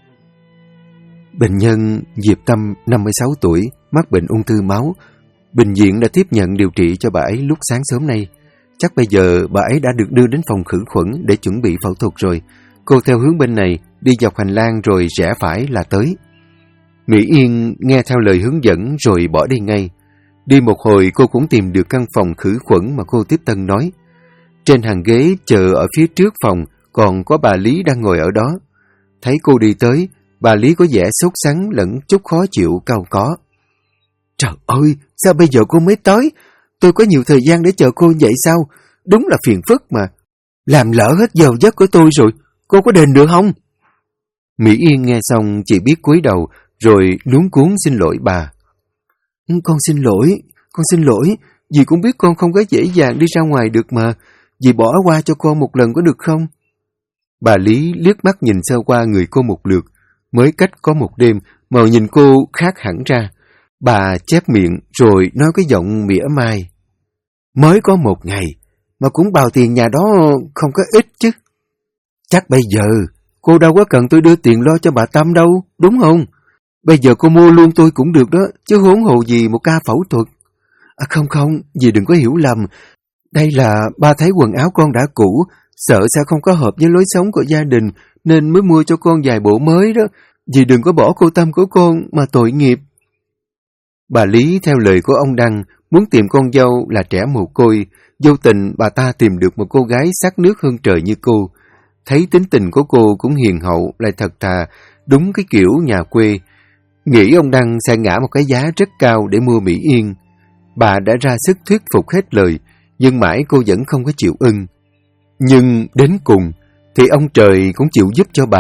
Bệnh nhân Diệp Tâm, 56 tuổi, mắc bệnh ung thư máu. Bệnh viện đã tiếp nhận điều trị cho bà ấy lúc sáng sớm nay. Chắc bây giờ bà ấy đã được đưa đến phòng khử khuẩn để chuẩn bị phẫu thuật rồi. Cô theo hướng bên này, đi dọc hành lang rồi rẽ phải là tới. Mỹ Yên nghe theo lời hướng dẫn rồi bỏ đi ngay. Đi một hồi cô cũng tìm được căn phòng khử khuẩn mà cô tiếp tân nói. Trên hàng ghế chờ ở phía trước phòng còn có bà Lý đang ngồi ở đó. Thấy cô đi tới, bà Lý có vẻ sốt sắng lẫn chút khó chịu cau có. Trời ơi, sao bây giờ cô mới tới? Tôi có nhiều thời gian để chờ cô vậy sao? Đúng là phiền phức mà. Làm lỡ hết giờ giấc của tôi rồi, cô có đền được không? Mỹ Yên nghe xong chỉ biết cúi đầu rồi luống cuống xin lỗi bà. Con xin lỗi, dì cũng biết con không có dễ dàng đi ra ngoài được mà. Dì bỏ qua cho con một lần có được không? Bà Lý liếc mắt nhìn sơ qua người cô một lượt, mới cách có một đêm mà nhìn cô khác hẳn ra. Bà chép miệng rồi nói cái giọng mỉa mai. Mới có một ngày mà cũng bào tiền nhà đó không có ít chứ. Chắc bây giờ cô đâu có cần tôi đưa tiền lo cho bà Tâm đâu, đúng không? Bây giờ cô mua luôn tôi cũng được đó, chứ huống hồ gì một ca phẫu thuật. Không, dì đừng có hiểu lầm. Đây là ba thấy quần áo con đã cũ, sợ sẽ không có hợp với lối sống của gia đình, nên mới mua cho con vài bộ mới đó. Dì đừng có bỏ cô Tâm của con mà tội nghiệp. Bà Lý theo lời của ông Đăng muốn tìm con dâu là trẻ mồ côi. Vô tình bà ta tìm được một cô gái sắc nước hơn trời như cô. Thấy tính tình của cô cũng hiền hậu, lại thật thà, đúng cái kiểu nhà quê. Nghĩ ông Đăng sẽ ngã một cái giá rất cao để mua Mỹ Yên. Bà đã ra sức thuyết phục hết lời, nhưng mãi cô vẫn không có chịu ưng. Nhưng đến cùng thì ông trời cũng chịu giúp cho bà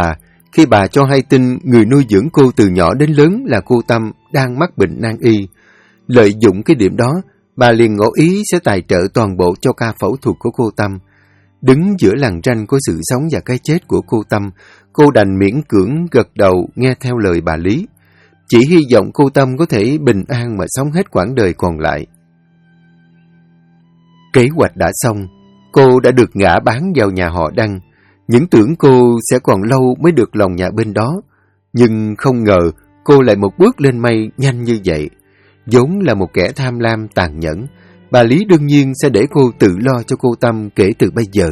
khi bà cho hay tin người nuôi dưỡng cô từ nhỏ đến lớn là cô Tâm đang mắc bệnh nan y. Lợi dụng cái điểm đó, bà liền ngỏ ý sẽ tài trợ toàn bộ cho ca phẫu thuật của cô Tâm. Đứng giữa lằn ranh của sự sống và cái chết của cô Tâm, cô đành miễn cưỡng gật đầu nghe theo lời bà Lý. Chỉ hy vọng cô Tâm có thể bình an mà sống hết quãng đời còn lại. Kế hoạch đã xong, cô đã được gả bán vào nhà họ Đăng. Những tưởng cô sẽ còn lâu mới được lòng nhà bên đó. Nhưng không ngờ cô lại một bước lên mây nhanh như vậy. Vốn là một kẻ tham lam tàn nhẫn, bà Lý đương nhiên sẽ để cô tự lo cho cô Tâm kể từ bây giờ.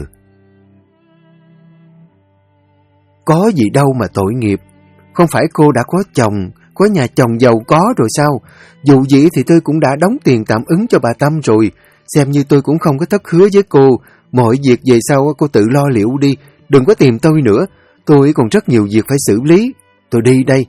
Có gì đâu mà tội nghiệp. Không phải cô đã có chồng, có nhà chồng giàu có rồi sao? Dù gì thì tôi cũng đã đóng tiền tạm ứng cho bà Tâm rồi. Xem như tôi cũng không có thất hứa với cô. Mọi việc về sau cô tự lo liệu đi. Đừng có tìm tôi nữa. Tôi còn rất nhiều việc phải xử lý. Tôi đi đây.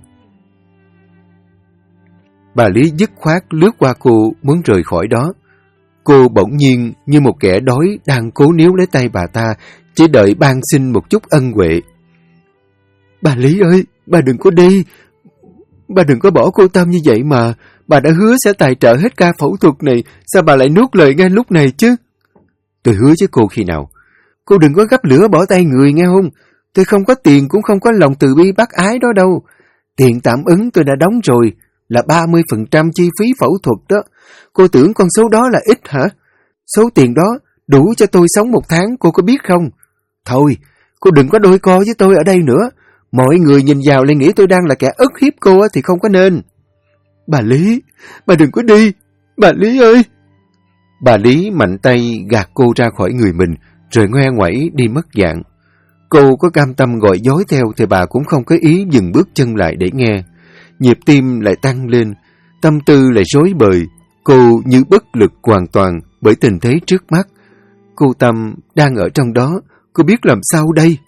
Bà Lý dứt khoát lướt qua cô muốn rời khỏi đó. Cô bỗng nhiên như một kẻ đói đang cố níu lấy tay bà ta, chỉ đợi ban xin một chút ân huệ. Bà Lý ơi, bà đừng có đi. Bà đừng có bỏ cô Tâm như vậy mà. Bà đã hứa sẽ tài trợ hết ca phẫu thuật này. Sao bà lại nuốt lời ngay lúc này chứ? Tôi hứa với cô khi nào? Cô đừng có gắp lửa bỏ tay người nghe không? Tôi không có tiền cũng không có lòng từ bi bác ái đó đâu. Tiền tạm ứng tôi đã đóng rồi, là 30% chi phí phẫu thuật đó. Cô tưởng con số đó là ít hả? Số tiền đó đủ cho tôi sống 1 tháng, cô có biết không? Thôi, cô đừng có đôi co với tôi ở đây nữa. Mọi người nhìn vào lại nghĩ tôi đang là kẻ ức hiếp cô thì không có nên. Bà Lý, bà đừng có đi. Bà Lý ơi! Bà Lý mạnh tay gạt cô ra khỏi người mình, rồi ngoe ngoẩy đi mất dạng. Cô có cam tâm gọi dối theo thì bà cũng không có ý dừng bước chân lại để nghe. Nhịp tim lại tăng lên, tâm tư lại rối bời. Cô như bất lực hoàn toàn bởi tình thế trước mắt. Cô Tâm đang ở trong đó, cô biết làm sao đây?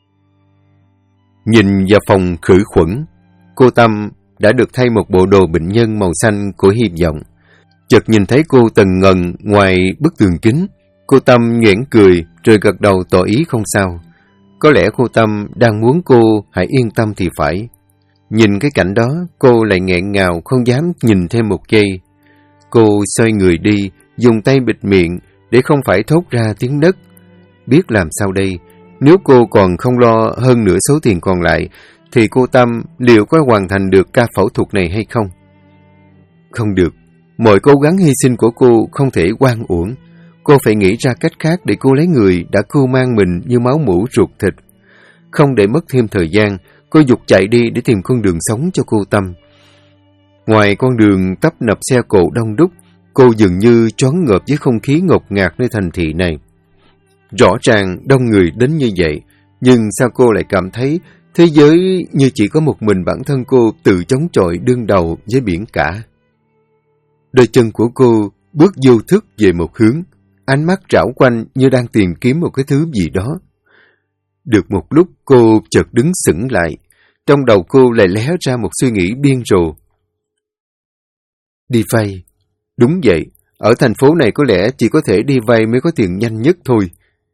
Nhìn vào phòng khử khuẩn, cô Tâm đã được thay một bộ đồ bệnh nhân màu xanh của hy vọng. Chợt nhìn thấy cô tần ngần ngoài bức tường kính, cô Tâm nhoẻn cười rồi gật đầu tỏ ý không sao. Có lẽ cô Tâm đang muốn cô hãy yên tâm thì phải. Nhìn cái cảnh đó, cô lại nghẹn ngào không dám nhìn thêm một giây. Cô xoay người đi, dùng tay bịt miệng để không phải thốt ra tiếng nấc. Biết làm sao đây? Nếu cô còn không lo hơn nửa số tiền còn lại, thì cô Tâm liệu có hoàn thành được ca phẫu thuật này hay không? Không được. Mọi cố gắng hy sinh của cô không thể oan uổng. Cô phải nghĩ ra cách khác để cô lấy người đã cưu mang mình như máu mủ ruột thịt. Không để mất thêm thời gian, cô giục chạy đi để tìm con đường sống cho cô Tâm. Ngoài con đường tấp nập xe cộ đông đúc, cô dường như choáng ngợp với không khí ngột ngạt nơi thành thị này. Rõ ràng đông người đến như vậy, nhưng sao cô lại cảm thấy thế giới như chỉ có một mình bản thân cô tự chống chọi đương đầu với biển cả. Đôi chân của cô bước vô thức về một hướng, ánh mắt trảo quanh như đang tìm kiếm một cái thứ gì đó. Được một lúc cô chợt đứng sững lại, trong đầu cô lại lóe ra một suy nghĩ điên rồ. Đi vay. Đúng vậy, ở thành phố này có lẽ chỉ có thể đi vay mới có tiền nhanh nhất thôi.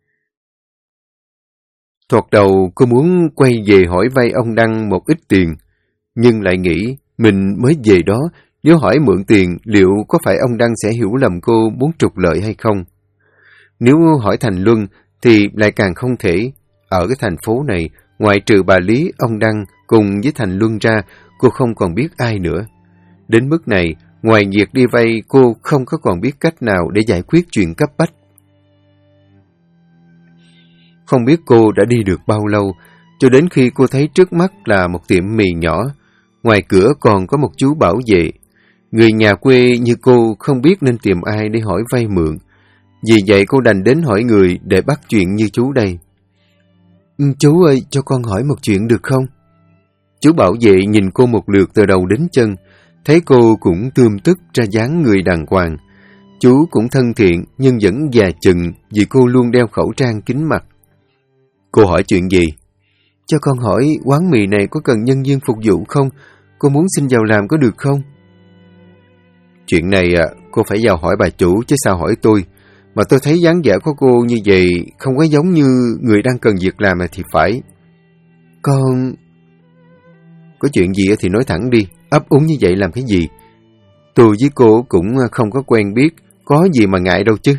Thoạt đầu cô muốn quay về hỏi vay ông Đăng một ít tiền, nhưng lại nghĩ mình mới về đó, nếu hỏi mượn tiền liệu có phải ông Đăng sẽ hiểu lầm cô muốn trục lợi hay không? Nếu hỏi Thành Luân thì lại càng không thể. Ở cái thành phố này, ngoại trừ bà Lý, ông Đăng cùng với Thành Luân ra, cô không còn biết ai nữa. Đến mức này, ngoài việc đi vay, cô không có còn biết cách nào để giải quyết chuyện cấp bách. Không biết cô đã đi được bao lâu, cho đến khi cô thấy trước mắt là một tiệm mì nhỏ. Ngoài cửa còn có một chú bảo vệ. Người nhà quê như cô không biết nên tìm ai để hỏi vay mượn. Vì vậy cô đành đến hỏi người để bắt chuyện như chú đây. Chú ơi, cho con hỏi một chuyện được không? Chú bảo vệ nhìn cô một lượt từ đầu đến chân, thấy cô cũng tươm tức ra dáng người đàng hoàng. Chú cũng thân thiện nhưng vẫn già chừng vì cô luôn đeo khẩu trang kín mặt. Cô hỏi chuyện gì? Cho con hỏi quán mì này có cần nhân viên phục vụ không? Cô muốn xin vào làm có được không? Chuyện này cô phải vào hỏi bà chủ chứ sao hỏi tôi. Mà tôi thấy dáng vẻ của cô như vậy không có giống như người đang cần việc làm thì phải. có chuyện gì thì nói thẳng đi, ấp úng như vậy làm cái gì? Tôi với cô cũng không có quen biết, có gì mà ngại đâu chứ.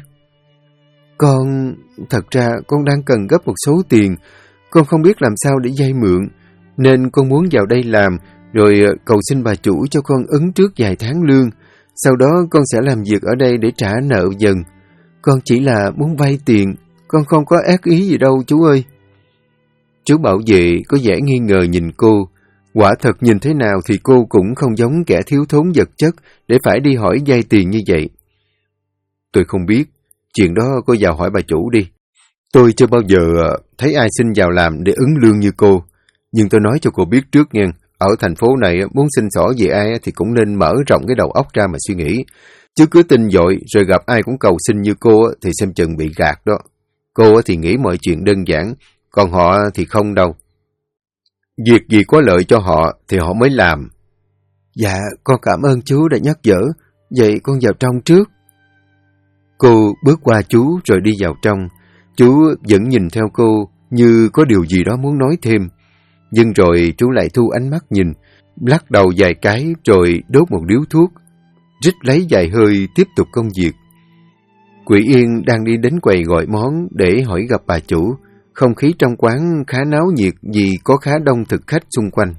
Thật ra con đang cần gấp một số tiền, con không biết làm sao để vay mượn, nên con muốn vào đây làm, rồi cầu xin bà chủ cho con ứng trước vài tháng lương, sau đó con sẽ làm việc ở đây để trả nợ dần. Con chỉ là muốn vay tiền, con không có ác ý gì đâu chú ơi. Chú bảo vệ có vẻ nghi ngờ nhìn cô. Quả thật nhìn thế nào thì cô cũng không giống kẻ thiếu thốn vật chất để phải đi hỏi vay tiền như vậy. Tôi không biết, chuyện đó cô vào hỏi bà chủ đi. Tôi chưa bao giờ thấy ai xin vào làm để ứng lương như cô. Nhưng tôi nói cho cô biết trước nha, ở thành phố này muốn xin xỏ về ai thì cũng nên mở rộng cái đầu óc ra mà suy nghĩ. Chứ cứ tin dội rồi gặp ai cũng cầu xin như cô thì xem chừng bị gạt đó. Cô thì nghĩ mọi chuyện đơn giản, còn họ thì không đâu. Việc gì có lợi cho họ thì họ mới làm. Dạ, con cảm ơn chú đã nhắc nhở. Vậy con vào trong trước. Cô bước qua chú rồi đi vào trong. Chú vẫn nhìn theo cô như có điều gì đó muốn nói thêm. Nhưng rồi chú lại thu ánh mắt nhìn, lắc đầu vài cái rồi đốt một điếu thuốc, rít lấy vài hơi tiếp tục công việc. Quỷ Yên đang đi đến quầy gọi món để hỏi gặp bà chủ. Không khí trong quán khá náo nhiệt vì có khá đông thực khách xung quanh.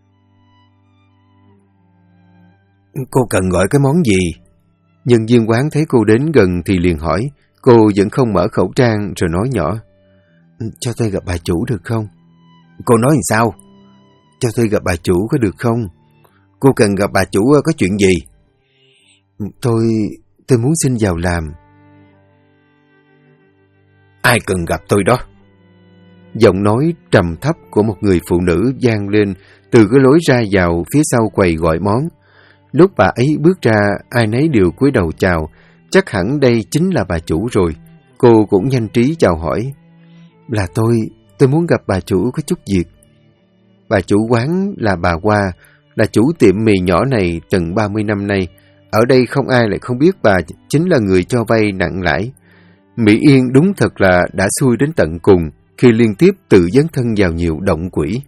Cô cần gọi cái món gì? Nhân viên quán thấy cô đến gần thì liền hỏi. Cô vẫn không mở khẩu trang rồi nói nhỏ. Cho tôi gặp bà chủ được không? Cô nói làm sao? Cho tôi gặp bà chủ có được không? Cô cần gặp bà chủ có chuyện gì? Tôi muốn xin vào làm. Ai cần gặp tôi đó? Giọng nói trầm thấp của một người phụ nữ vang lên từ cái lối ra vào phía sau quầy gọi món. Lúc bà ấy bước ra, ai nấy đều cúi đầu chào. Chắc hẳn đây chính là bà chủ rồi. Cô cũng nhanh trí chào hỏi. Là tôi muốn gặp bà chủ có chút việc. Bà chủ quán là bà Hoa, là chủ tiệm mì nhỏ này từng 30 năm nay. Ở đây không ai lại không biết bà chính là người cho vay nặng lãi. Mỹ Yên đúng thật là đã xui đến tận cùng khi liên tiếp tự dấn thân vào nhiều động quỷ.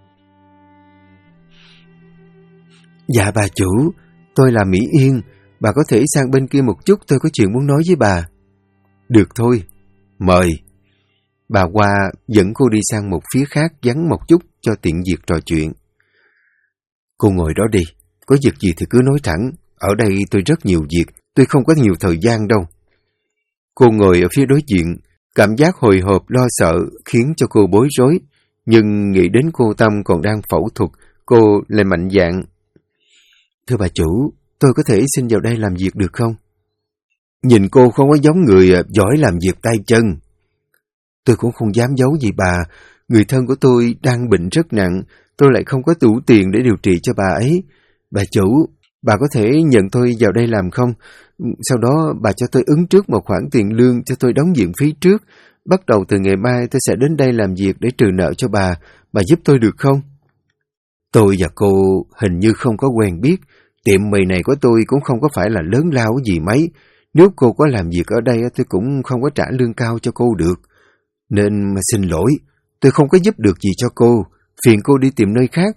Dạ bà chủ, tôi là Mỹ Yên, bà có thể sang bên kia một chút, tôi có chuyện muốn nói với bà. Được thôi, mời. Bà Hoa dẫn cô đi sang một phía khác vắng một chút cho tiện việc trò chuyện. Cô ngồi đó đi, có việc gì thì cứ nói thẳng, ở đây tôi rất nhiều việc, tôi không có nhiều thời gian đâu. Cô ngồi ở phía đối diện, cảm giác hồi hộp lo sợ khiến cho cô bối rối, nhưng nghĩ đến cô Tâm còn đang phẫu thuật, cô lại mạnh dạn. Thưa bà chủ, tôi có thể xin vào đây làm việc được không? Nhìn cô không có giống người giỏi làm việc tay chân. Tôi cũng không dám giấu gì bà, người thân của tôi đang bệnh rất nặng, tôi lại không có đủ tiền để điều trị cho bà ấy. Bà chủ, bà có thể nhận tôi vào đây làm không? Sau đó bà cho tôi ứng trước một khoản tiền lương cho tôi đóng viện phí trước. Bắt đầu từ ngày mai tôi sẽ đến đây làm việc để trừ nợ cho bà giúp tôi được không? Tôi và cô hình như không có quen biết, tiệm mì này của tôi cũng không có phải là lớn lao gì mấy. Nếu cô có làm việc ở đây tôi cũng không có trả lương cao cho cô được. Nên mà xin lỗi, tôi không có giúp được gì cho cô, phiền cô đi tìm nơi khác.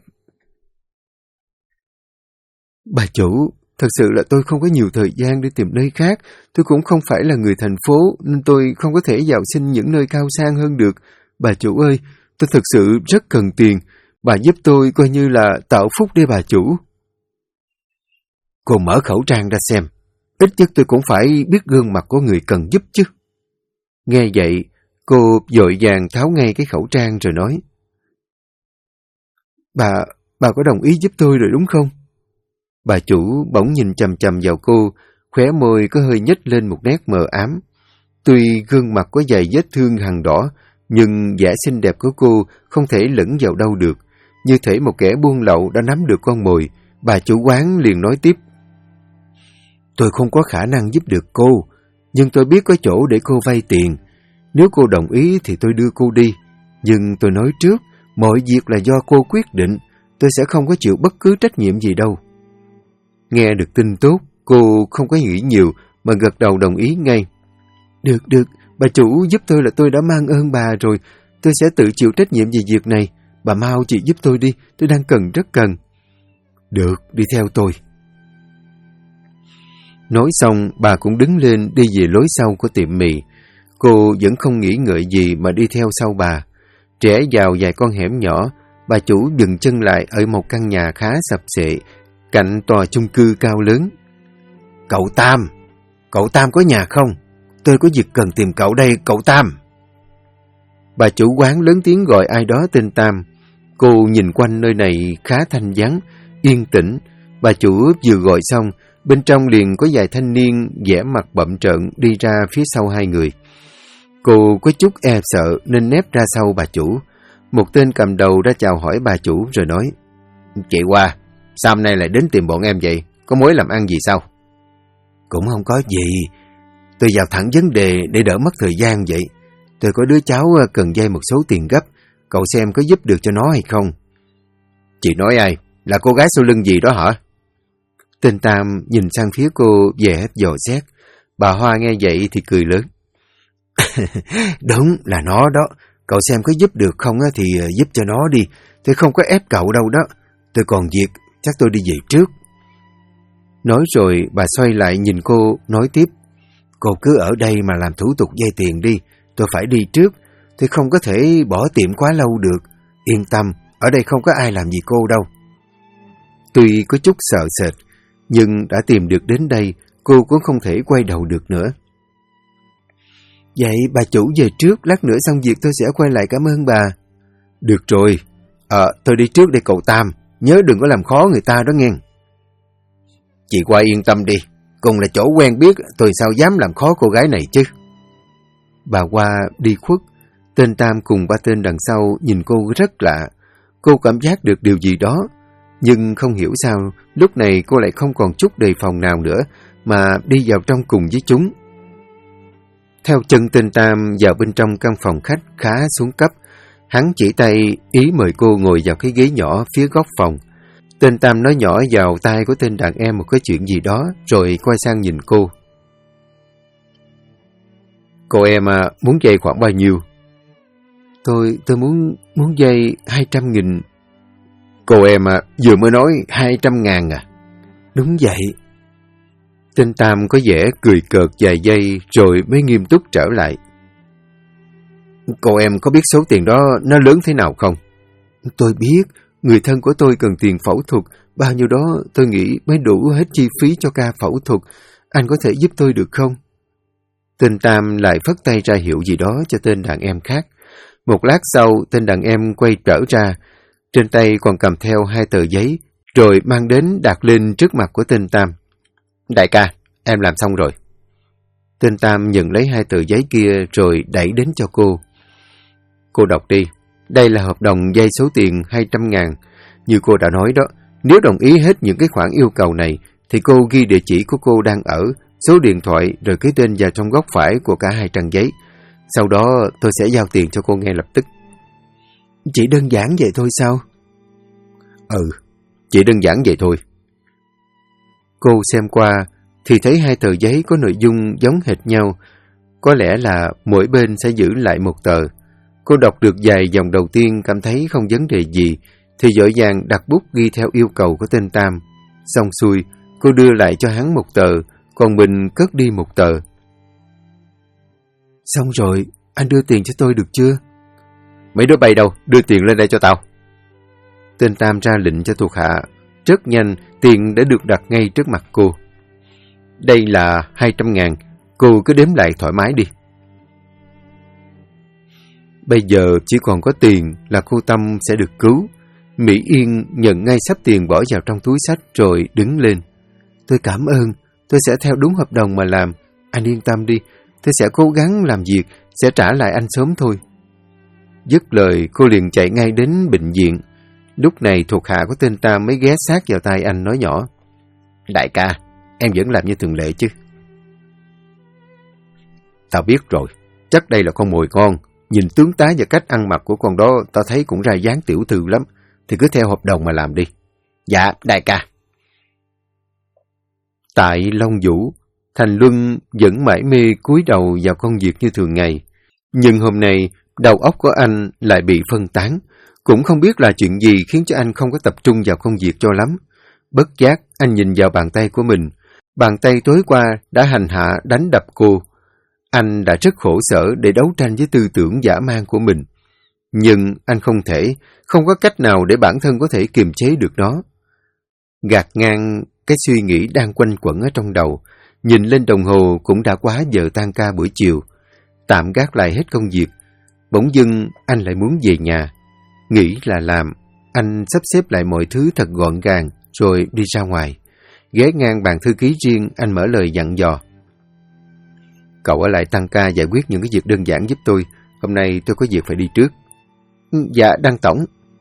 Bà chủ, thật sự là tôi không có nhiều thời gian để tìm nơi khác, tôi cũng không phải là người thành phố nên tôi không có thể vào xin những nơi cao sang hơn được. Bà chủ ơi, tôi thật sự rất cần tiền, bà giúp tôi coi như là tạo phúc để bà chủ. Cô mở khẩu trang ra xem, ít nhất tôi cũng phải biết gương mặt của người cần giúp chứ. Nghe vậy, cô vội vàng tháo ngay cái khẩu trang rồi nói. Bà có đồng ý giúp tôi rồi đúng không? Bà chủ bỗng nhìn chằm chằm vào cô, khóe môi có hơi nhếch lên một nét mờ ám. Tuy gương mặt có vài vết thương hằn đỏ, nhưng vẻ xinh đẹp của cô không thể lẫn vào đâu được. Như thể một kẻ buôn lậu đã nắm được con mồi, bà chủ quán liền nói tiếp. Tôi không có khả năng giúp được cô, nhưng tôi biết có chỗ để cô vay tiền. Nếu cô đồng ý thì tôi đưa cô đi. Nhưng tôi nói trước, mọi việc là do cô quyết định, tôi sẽ không có chịu bất cứ trách nhiệm gì đâu. Nghe được tin tốt, cô không có nghĩ nhiều mà gật đầu đồng ý ngay. Được, bà chủ giúp tôi là tôi đã mang ơn bà rồi, tôi sẽ tự chịu trách nhiệm về việc này. bà mau chị giúp tôi đi, tôi đang cần, rất cần. Được, đi theo tôi. Nói xong, bà cũng đứng lên đi về lối sau của tiệm mì. Cô vẫn không nghĩ ngợi gì mà đi theo sau bà. Trẻ vào vài con hẻm nhỏ, bà chủ dừng chân lại ở một căn nhà khá sập xệ, cạnh tòa chung cư cao lớn. Cậu Tam có nhà không? Tôi có việc cần tìm cậu đây, cậu Tam. Bà chủ quán lớn tiếng gọi ai đó tên Tam. Cô nhìn quanh nơi này khá thanh vắng, yên tĩnh. Bà chủ vừa gọi xong, bên trong liền có vài thanh niên vẻ mặt bậm trợn đi ra phía sau hai người. Cô có chút e sợ nên nép ra sau bà chủ. Một tên cầm đầu đã chào hỏi bà chủ rồi nói: Chị Hoa, sao hôm nay lại đến tìm bọn em vậy? Có mối làm ăn gì sao? Cũng không có gì. Tôi vào thẳng vấn đề để đỡ mất thời gian vậy. Tôi có đứa cháu cần vay một số tiền gấp. Cậu xem có giúp được cho nó hay không? Chị nói ai? Là cô gái sau lưng gì đó hả? Tên Tam nhìn sang phía cô vẻ dò xét. Bà Hoa nghe vậy thì cười lớn. Đúng là nó đó. Cậu xem có giúp được không thì giúp cho nó đi. Tôi không có ép cậu đâu đó. Tôi còn việc, chắc tôi đi về trước. Nói rồi bà xoay lại nhìn cô, nói tiếp. Cô cứ ở đây mà làm thủ tục vay tiền đi. Tôi phải đi trước. Tôi không có thể bỏ tiệm quá lâu được. Yên tâm, ở đây không có ai làm gì cô đâu. Tuy có chút sợ sệt, nhưng đã tìm được đến đây, cô cũng không thể quay đầu được nữa. Vậy bà chủ về trước, lát nữa xong việc tôi sẽ quay lại cảm ơn bà. Được rồi, tôi đi trước đây cậu Tam, nhớ đừng có làm khó người ta đó nghe. Chị Hoa yên tâm đi, cùng là chỗ quen biết, tôi sao dám làm khó cô gái này chứ. Bà Hoa đi khuất, tên Tam cùng ba tên đằng sau nhìn cô rất lạ. Cô cảm giác được điều gì đó, nhưng không hiểu sao, lúc này cô lại không còn chút đề phòng nào nữa, mà đi vào trong cùng với chúng. Theo chân tên Tam vào bên trong căn phòng khách khá xuống cấp, hắn chỉ tay ý mời cô ngồi vào cái ghế nhỏ phía góc phòng. Tên Tam nói nhỏ vào tai của tên đàn em một cái chuyện gì đó, rồi quay sang nhìn cô. Cô em muốn vay khoảng bao nhiêu? Tôi muốn vay 200.000. Cô em vừa mới nói 200.000 à? Đúng vậy. Tên Tam có vẻ cười cợt vài giây rồi mới nghiêm túc trở lại. Cô em có biết số tiền đó nó lớn thế nào không? Tôi biết, người thân của tôi cần tiền phẫu thuật, bao nhiêu đó tôi nghĩ mới đủ hết chi phí cho ca phẫu thuật. Anh có thể giúp tôi được không? Tên Tam lại phất tay ra hiệu gì đó cho tên đàn em khác. Một lát sau, tên đàn em quay trở ra, trên tay còn cầm theo 2 tờ giấy, rồi mang đến đặt lên trước mặt của tên Tam. Đại ca, em làm xong rồi. Tên Tam nhận lấy 2 tờ giấy kia rồi đẩy đến cho cô. Cô đọc đi. Đây là hợp đồng vay số tiền 200.000. Như cô đã nói đó, nếu đồng ý hết những cái khoản yêu cầu này, thì cô ghi địa chỉ của cô đang ở, số điện thoại rồi ký tên vào trong góc phải của cả 2 trang giấy. Sau đó tôi sẽ giao tiền cho cô ngay lập tức. Chỉ đơn giản vậy thôi sao? Chỉ đơn giản vậy thôi. Cô xem qua thì thấy 2 tờ giấy có nội dung giống hệt nhau. Có lẽ là mỗi bên sẽ giữ lại 1 tờ. Cô đọc được vài dòng đầu tiên cảm thấy không vấn đề gì, thì vội vàng đặt bút ghi theo yêu cầu của tên Tam. Xong xuôi, cô đưa lại cho hắn 1 tờ, còn mình cất đi 1 tờ. Xong rồi, anh đưa tiền cho tôi được chưa? Mấy đứa bay đâu, đưa tiền lên đây cho tao. Tên Tam ra lệnh cho thuộc hạ. Rất nhanh, tiền đã được đặt ngay trước mặt cô. Đây là 200.000, cô cứ đếm lại thoải mái đi. Bây giờ chỉ còn có tiền là cô Tâm sẽ được cứu. Mỹ Yên nhận ngay sắp tiền bỏ vào trong túi xách rồi đứng lên. Tôi cảm ơn, tôi sẽ theo đúng hợp đồng mà làm. Anh yên tâm đi, tôi sẽ cố gắng làm việc, sẽ trả lại anh sớm thôi. Dứt lời, cô liền chạy ngay đến bệnh viện. Lúc này thuộc hạ của tên Tam mới ghé sát vào tai anh nói nhỏ. Đại ca, em vẫn làm như thường lệ chứ? Tao biết rồi, chắc đây là con mồi ngon. Nhìn tướng tá và cách ăn mặc của con đó, tao thấy cũng ra dáng tiểu thư lắm. Thì cứ theo hợp đồng mà làm đi. Dạ, đại ca. Tại Long Vũ, Thành Luân vẫn mải mê cúi đầu vào công việc như thường ngày. Nhưng hôm nay, đầu óc của anh lại bị phân tán. Cũng không biết là chuyện gì khiến cho anh không có tập trung vào công việc cho lắm. Bất giác, anh nhìn vào bàn tay của mình. Bàn tay tối qua đã hành hạ đánh đập cô. Anh đã rất khổ sở để đấu tranh với tư tưởng dã man của mình. Nhưng anh không có cách nào để bản thân có thể kiềm chế được nó. Gạt ngang cái suy nghĩ đang quanh quẩn ở trong đầu, nhìn lên đồng hồ cũng đã quá giờ tan ca buổi chiều. Tạm gác lại hết công việc, bỗng dưng anh lại muốn về nhà. Nghĩ là làm, anh sắp xếp lại mọi thứ thật gọn gàng rồi đi ra ngoài. Ghé ngang bàn thư ký riêng, anh mở lời dặn dò. Cậu ở lại tăng ca giải quyết những cái việc đơn giản giúp tôi. Hôm nay tôi có việc phải đi trước. Dạ, Đăng tổng.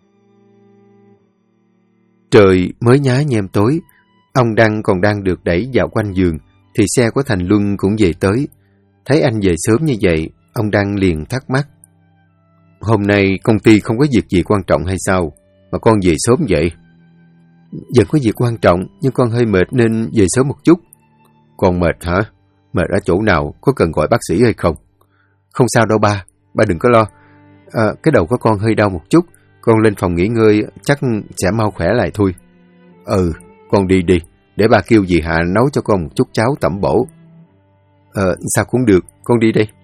Trời mới nhá nhem tối. Ông Đăng còn đang được đẩy vào quanh giường, thì xe của Thành Luân cũng về tới. Thấy anh về sớm như vậy, ông Đăng liền thắc mắc. Hôm nay công ty không có việc gì quan trọng hay sao, mà con về sớm vậy? Vẫn có việc quan trọng, nhưng con hơi mệt nên về sớm một chút. Con mệt hả? Mệt ở chỗ nào? Có cần gọi bác sĩ hay không? Không sao đâu ba đừng có lo. Cái đầu của con hơi đau một chút, con lên phòng nghỉ ngơi chắc sẽ mau khỏe lại thôi. Con đi đi, để ba kêu dì Hạ nấu cho con một chút cháo tẩm bổ. Sao cũng được, con đi đây.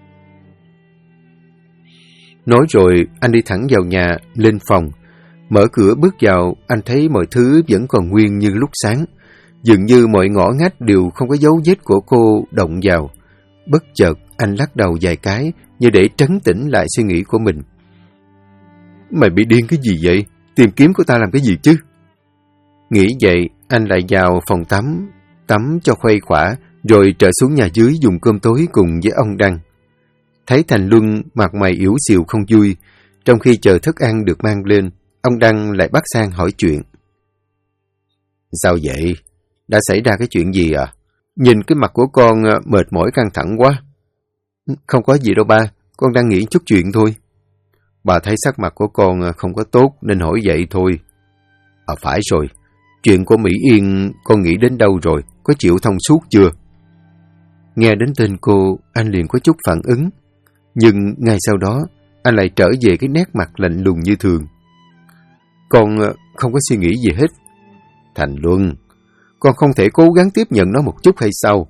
Nói rồi, anh đi thẳng vào nhà, lên phòng. Mở cửa bước vào, anh thấy mọi thứ vẫn còn nguyên như lúc sáng. Dường như mọi ngõ ngách đều không có dấu vết của cô động vào. Bất chợt, anh lắc đầu vài cái, như để trấn tĩnh lại suy nghĩ của mình. Mày bị điên cái gì vậy? Tìm kiếm của ta làm cái gì chứ? Nghĩ vậy, anh lại vào phòng tắm cho khuây khỏa, rồi trở xuống nhà dưới dùng cơm tối cùng với ông Đăng. Thấy Thành Luân mặt mày yếu xìu không vui, trong khi chờ thức ăn được mang lên, ông Đăng lại bắt sang hỏi chuyện. Sao vậy? Đã xảy ra cái chuyện gì à? Nhìn cái mặt của con mệt mỏi căng thẳng quá. Không có gì đâu ba, con đang nghĩ chút chuyện thôi. Bà thấy sắc mặt của con không có tốt nên hỏi vậy thôi. Phải rồi, chuyện của Mỹ Yên con nghĩ đến đâu rồi, có chịu thông suốt chưa? Nghe đến tên cô, anh liền có chút phản ứng. Nhưng ngay sau đó, anh lại trở về cái nét mặt lạnh lùng như thường. Con không có suy nghĩ gì hết. Thành Luân, con không thể cố gắng tiếp nhận nó một chút hay sao?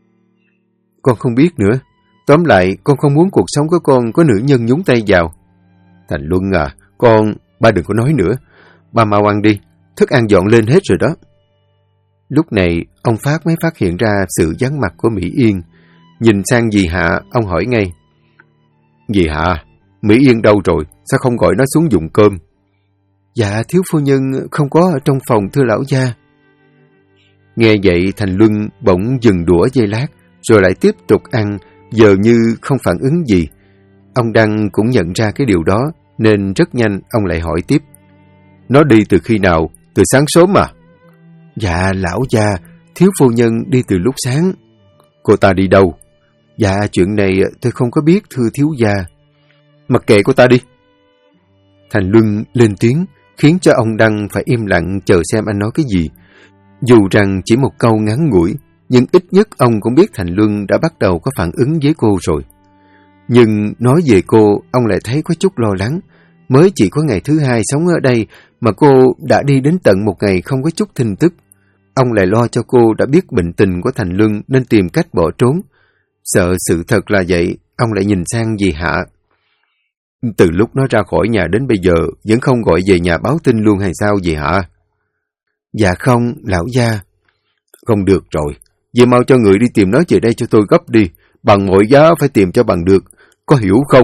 Con không biết nữa. Tóm lại, con không muốn cuộc sống của con có nữ nhân nhúng tay vào. Thành Luân à, ba đừng có nói nữa. Ba mau ăn đi, thức ăn dọn lên hết rồi đó. Lúc này, ông Phát mới phát hiện ra sự vắng mặt của Mỹ Yên. Nhìn sang dì Hạ, ông hỏi ngay. Dì Hạ, Mỹ Yên đâu rồi? Sao không gọi nó xuống dùng cơm? Dạ, thiếu phu nhân không có ở trong phòng thưa lão gia. Nghe vậy, Thành Luân bỗng dừng đũa giây lát, rồi lại tiếp tục ăn, giờ như không phản ứng gì. Ông Đăng cũng nhận ra cái điều đó, nên rất nhanh ông lại hỏi tiếp. Nó đi từ khi nào? Từ sáng sớm à? Dạ, lão gia, thiếu phu nhân đi từ lúc sáng. Cô ta đi đâu? Dạ, chuyện này tôi không có biết thưa thiếu gia. Mặc kệ cô ta đi. Thành Luân lên tiếng, khiến cho ông Đăng phải im lặng chờ xem anh nói cái gì. Dù rằng chỉ một câu ngắn ngủi, nhưng ít nhất ông cũng biết Thành Luân đã bắt đầu có phản ứng với cô rồi. Nhưng nói về cô, ông lại thấy có chút lo lắng. Mới chỉ có ngày thứ hai sống ở đây mà cô đã đi đến tận một ngày không có chút tin tức. Ông lại lo cho cô đã biết bệnh tình của Thành Luân nên tìm cách bỏ trốn. Sợ sự thật là vậy, ông lại nhìn sang dì Hạ. Từ lúc nó ra khỏi nhà đến bây giờ vẫn không gọi về nhà báo tin luôn hay sao dì Hạ? Dạ không, lão gia. Không được rồi, dì mau cho người đi tìm nó về đây cho tôi gấp đi. Bằng mọi giá phải tìm cho bằng được, có hiểu không?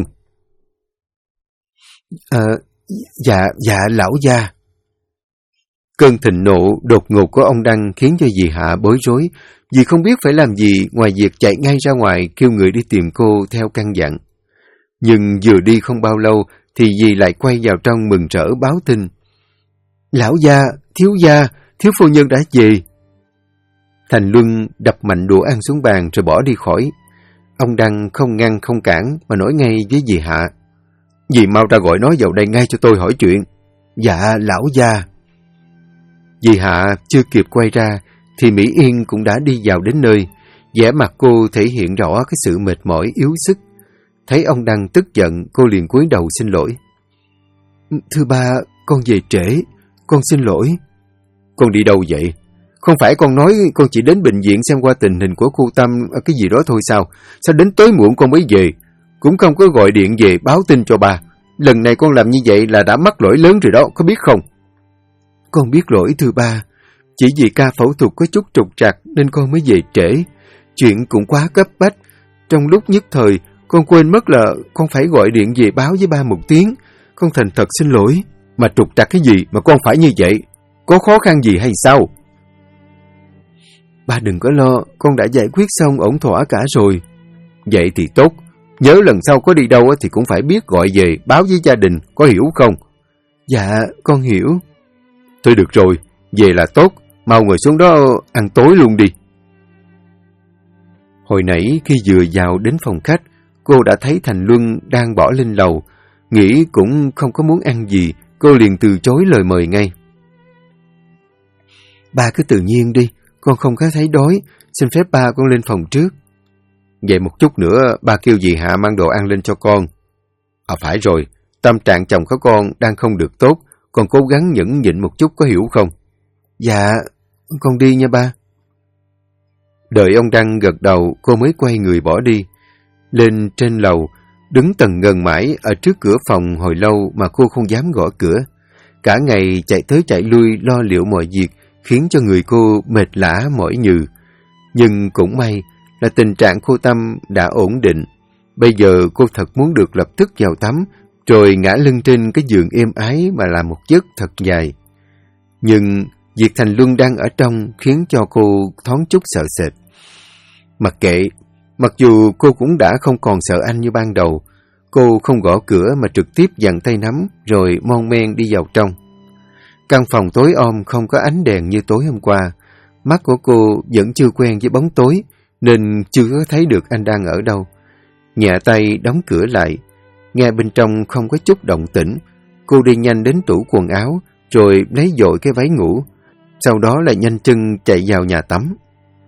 Dạ lão gia. Cơn thịnh nộ đột ngột của ông Đăng khiến cho dì Hạ bối rối. Dì không biết phải làm gì ngoài việc chạy ngay ra ngoài kêu người đi tìm cô theo căn dặn. Nhưng vừa đi không bao lâu thì dì lại quay vào trong mừng rỡ báo tin. Lão gia, thiếu phu nhân đã về. Thành Luân đập mạnh đũa ăn xuống bàn rồi bỏ đi khỏi. Ông Đăng không ngăn không cản mà nói ngay với dì Hạ. Dì mau ra gọi nó vào đây ngay cho tôi hỏi chuyện. Dạ lão gia. Dì Hạ chưa kịp quay ra thì Mỹ Yên cũng đã đi vào đến nơi. Vẻ mặt cô thể hiện rõ cái sự mệt mỏi yếu sức. Thấy ông Đăng tức giận, cô liền cúi đầu xin lỗi. Thưa ba, con về trễ, con xin lỗi. Con đi đâu vậy? Không phải con nói con chỉ đến bệnh viện xem qua tình hình của cô Tâm cái gì đó thôi sao? Sao đến tối muộn con mới về? Cũng không có gọi điện về báo tin cho ba. Lần này con làm như vậy là đã mắc lỗi lớn rồi đó, có biết không? Con biết lỗi thưa ba. Chỉ vì ca phẫu thuật có chút trục trặc nên con mới về trễ. Chuyện cũng quá cấp bách. Trong lúc nhất thời, con quên mất là con phải gọi điện về báo với ba một tiếng. Con thành thật xin lỗi. Mà trục trặc cái gì mà con phải như vậy? Có khó khăn gì hay sao? Ba đừng có lo, con đã giải quyết xong ổn thỏa cả rồi. Vậy thì tốt. Nhớ lần sau có đi đâu thì cũng phải biết gọi về, báo với gia đình, có hiểu không? Dạ, con hiểu. Thôi được rồi, về là tốt. Mau ngồi xuống đó ăn tối luôn đi. Hồi nãy khi vừa vào đến phòng khách, cô đã thấy Thành Luân đang bỏ lên lầu. Nghĩ cũng không có muốn ăn gì, cô liền từ chối lời mời ngay. Ba cứ tự nhiên đi, con không có thấy đói, xin phép ba con lên phòng trước. Vậy một chút nữa, ba kêu dì Hạ mang đồ ăn lên cho con. Phải rồi, tâm trạng chồng của con đang không được tốt, con cố gắng nhẫn nhịn một chút có hiểu không? Dạ, con đi nha ba. Đợi ông Đăng gật đầu, cô mới quay người bỏ đi. Lên trên lầu, đứng tần ngần mãi ở trước cửa phòng hồi lâu mà cô không dám gõ cửa. Cả ngày chạy tới chạy lui lo liệu mọi việc, khiến cho người cô mệt lả mỏi nhừ. Nhưng cũng may là tình trạng cô Tâm đã ổn định. Bây giờ cô thật muốn được lập tức vào tắm, rồi ngã lưng trên cái giường êm ái mà làm một giấc thật dài. Nhưng việc Thành Luân đang ở trong khiến cho cô thoáng chút sợ sệt. Mặc kệ, mặc dù cô cũng đã không còn sợ anh như ban đầu, cô không gõ cửa mà trực tiếp giằng tay nắm rồi mon men đi vào trong. Căn phòng tối om không có ánh đèn như tối hôm qua. Mắt của cô vẫn chưa quen với bóng tối nên chưa có thấy được anh đang ở đâu. Nhẹ tay đóng cửa lại. Nghe bên trong không có chút động tĩnh. Cô đi nhanh đến tủ quần áo rồi lấy dội cái váy ngủ. Sau đó lại nhanh chân chạy vào nhà tắm.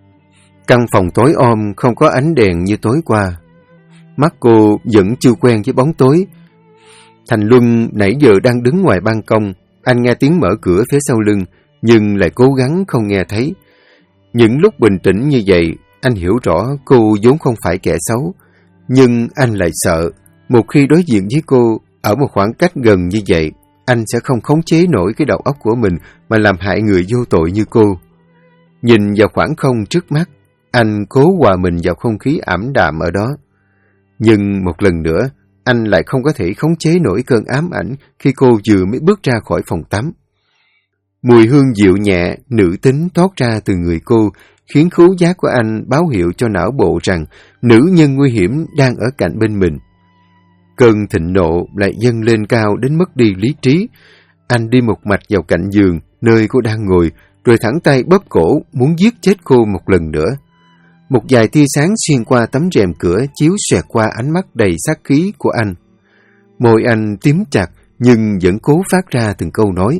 Căn phòng tối om không có ánh đèn như tối qua. Mắt cô vẫn chưa quen với bóng tối. Thành Luân nãy giờ đang đứng ngoài ban công. Anh nghe tiếng mở cửa phía sau lưng, nhưng lại cố gắng không nghe thấy. Những lúc bình tĩnh như vậy, anh hiểu rõ cô vốn không phải kẻ xấu. Nhưng anh lại sợ, một khi đối diện với cô, ở một khoảng cách gần như vậy, anh sẽ không khống chế nổi cái đầu óc của mình mà làm hại người vô tội như cô. Nhìn vào khoảng không trước mắt, anh cố hòa mình vào không khí ảm đạm ở đó. Nhưng một lần nữa, anh lại không có thể khống chế nổi cơn ám ảnh khi cô vừa mới bước ra khỏi phòng tắm. Mùi hương dịu nhẹ, nữ tính thoát ra từ người cô, khiến khứu giác của anh báo hiệu cho não bộ rằng nữ nhân nguy hiểm đang ở cạnh bên mình. Cơn thịnh nộ lại dâng lên cao đến mất đi lý trí. Anh đi một mạch vào cạnh giường, nơi cô đang ngồi, rồi thẳng tay bóp cổ, muốn giết chết cô một lần nữa. Một vài tia sáng xuyên qua tấm rèm cửa chiếu xoẹt qua ánh mắt đầy sát khí của anh. Môi anh tím chặt nhưng vẫn cố phát ra từng câu nói.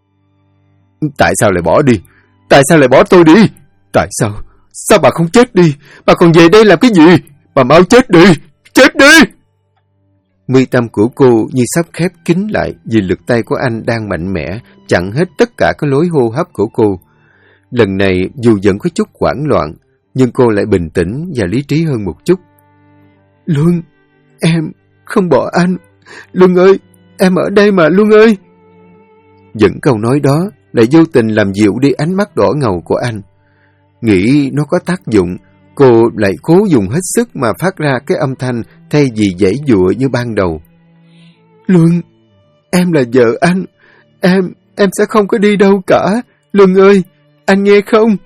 Tại sao lại bỏ đi? Tại sao lại bỏ tôi đi? Tại sao? Sao bà không chết đi? Bà còn về đây làm cái gì? Bà mau chết đi! Chết đi! Mi tâm của cô như sắp khép kín lại vì lực tay của anh đang mạnh mẽ chặn hết tất cả các lối hô hấp của cô. Lần này dù vẫn có chút hoảng loạn, nhưng cô lại bình tĩnh và lý trí hơn một chút. Luân, em không bỏ anh. Luân ơi, em ở đây mà Luân ơi. Vẫn câu nói đó lại vô tình làm dịu đi ánh mắt đỏ ngầu của anh. Nghĩ nó có tác dụng, cô lại cố dùng hết sức mà phát ra cái âm thanh thay vì giãy giụa như ban đầu. Luân, em là vợ anh. Em sẽ không có đi đâu cả. Luân ơi, anh nghe không?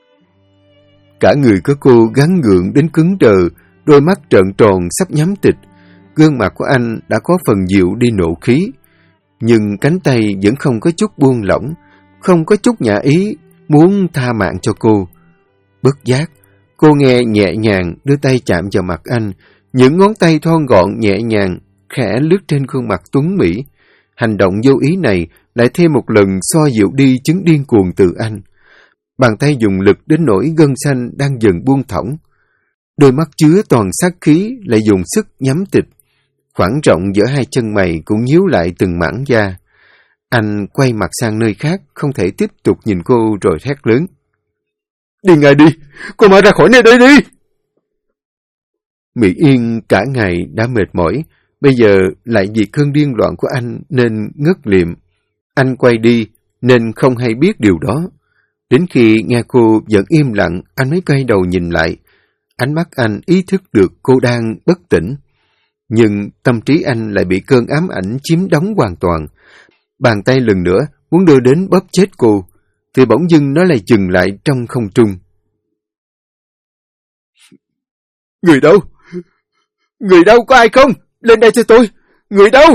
Cả người của cô gắn gượng đến cứng đờ, đôi mắt trợn tròn sắp nhắm tịch. Gương mặt của anh đã có phần dịu đi nộ khí, nhưng cánh tay vẫn không có chút buông lỏng, không có chút nhã ý, muốn tha mạng cho cô. Bất giác, cô nghe nhẹ nhàng đưa tay chạm vào mặt anh, những ngón tay thon gọn nhẹ nhàng, khẽ lướt trên khuôn mặt tuấn mỹ. Hành động vô ý này lại thêm một lần xoa dịu đi chứng điên cuồng từ anh. Bàn tay dùng lực đến nỗi gân xanh đang dần buông thõng. Đôi mắt chứa toàn sát khí lại dùng sức nhắm tịch. Khoảng rộng giữa hai chân mày cũng nhíu lại từng mảng da. Anh quay mặt sang nơi khác, không thể tiếp tục nhìn cô rồi thét lớn. Đi ngay đi! Cô mau ra khỏi nơi đây đi! Mỹ Yên cả ngày đã mệt mỏi, bây giờ lại vì cơn điên loạn của anh nên ngất liệm. Anh quay đi nên không hay biết điều đó. Đến khi nghe cô vẫn im lặng, anh mới quay đầu nhìn lại. Ánh mắt anh ý thức được cô đang bất tỉnh. Nhưng tâm trí anh lại bị cơn ám ảnh chiếm đóng hoàn toàn. Bàn tay lần nữa muốn đưa đến bóp chết cô, thì bỗng dưng nó lại dừng lại trong không trung. Người đâu? Người đâu, có ai không? Lên đây cho tôi! Người đâu?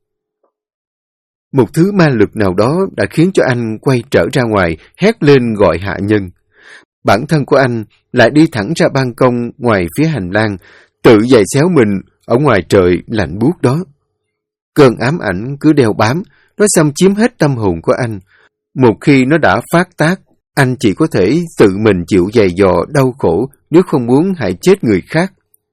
Một thứ ma lực nào đó đã khiến cho anh quay trở ra ngoài, hét lên gọi hạ nhân. Bản thân của anh lại đi thẳng ra ban công ngoài phía hành lang, tự giày xéo mình ở ngoài trời lạnh buốt đó. Cơn ám ảnh cứ đeo bám, nó xâm chiếm hết tâm hồn của anh. Một khi nó đã phát tác, anh chỉ có thể tự mình chịu giày dò đau khổ nếu không muốn hại chết người khác.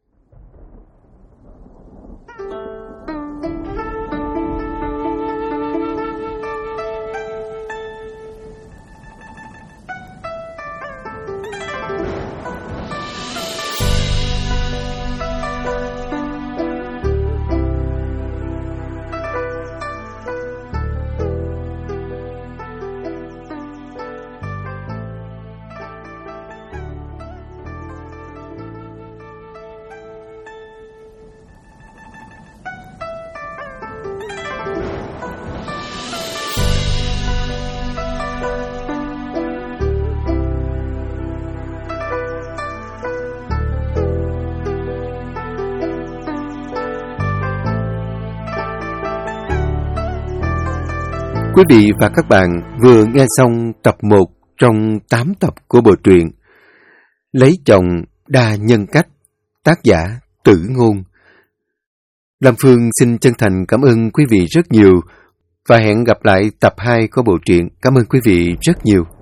Quý vị và các bạn vừa nghe xong tập 1 trong 8 tập của bộ truyện Lấy chồng đa nhân cách, tác giả Tử Ngôn. Lam Phương xin chân thành cảm ơn quý vị rất nhiều và hẹn gặp lại tập 2 của bộ truyện. Cảm ơn quý vị rất nhiều.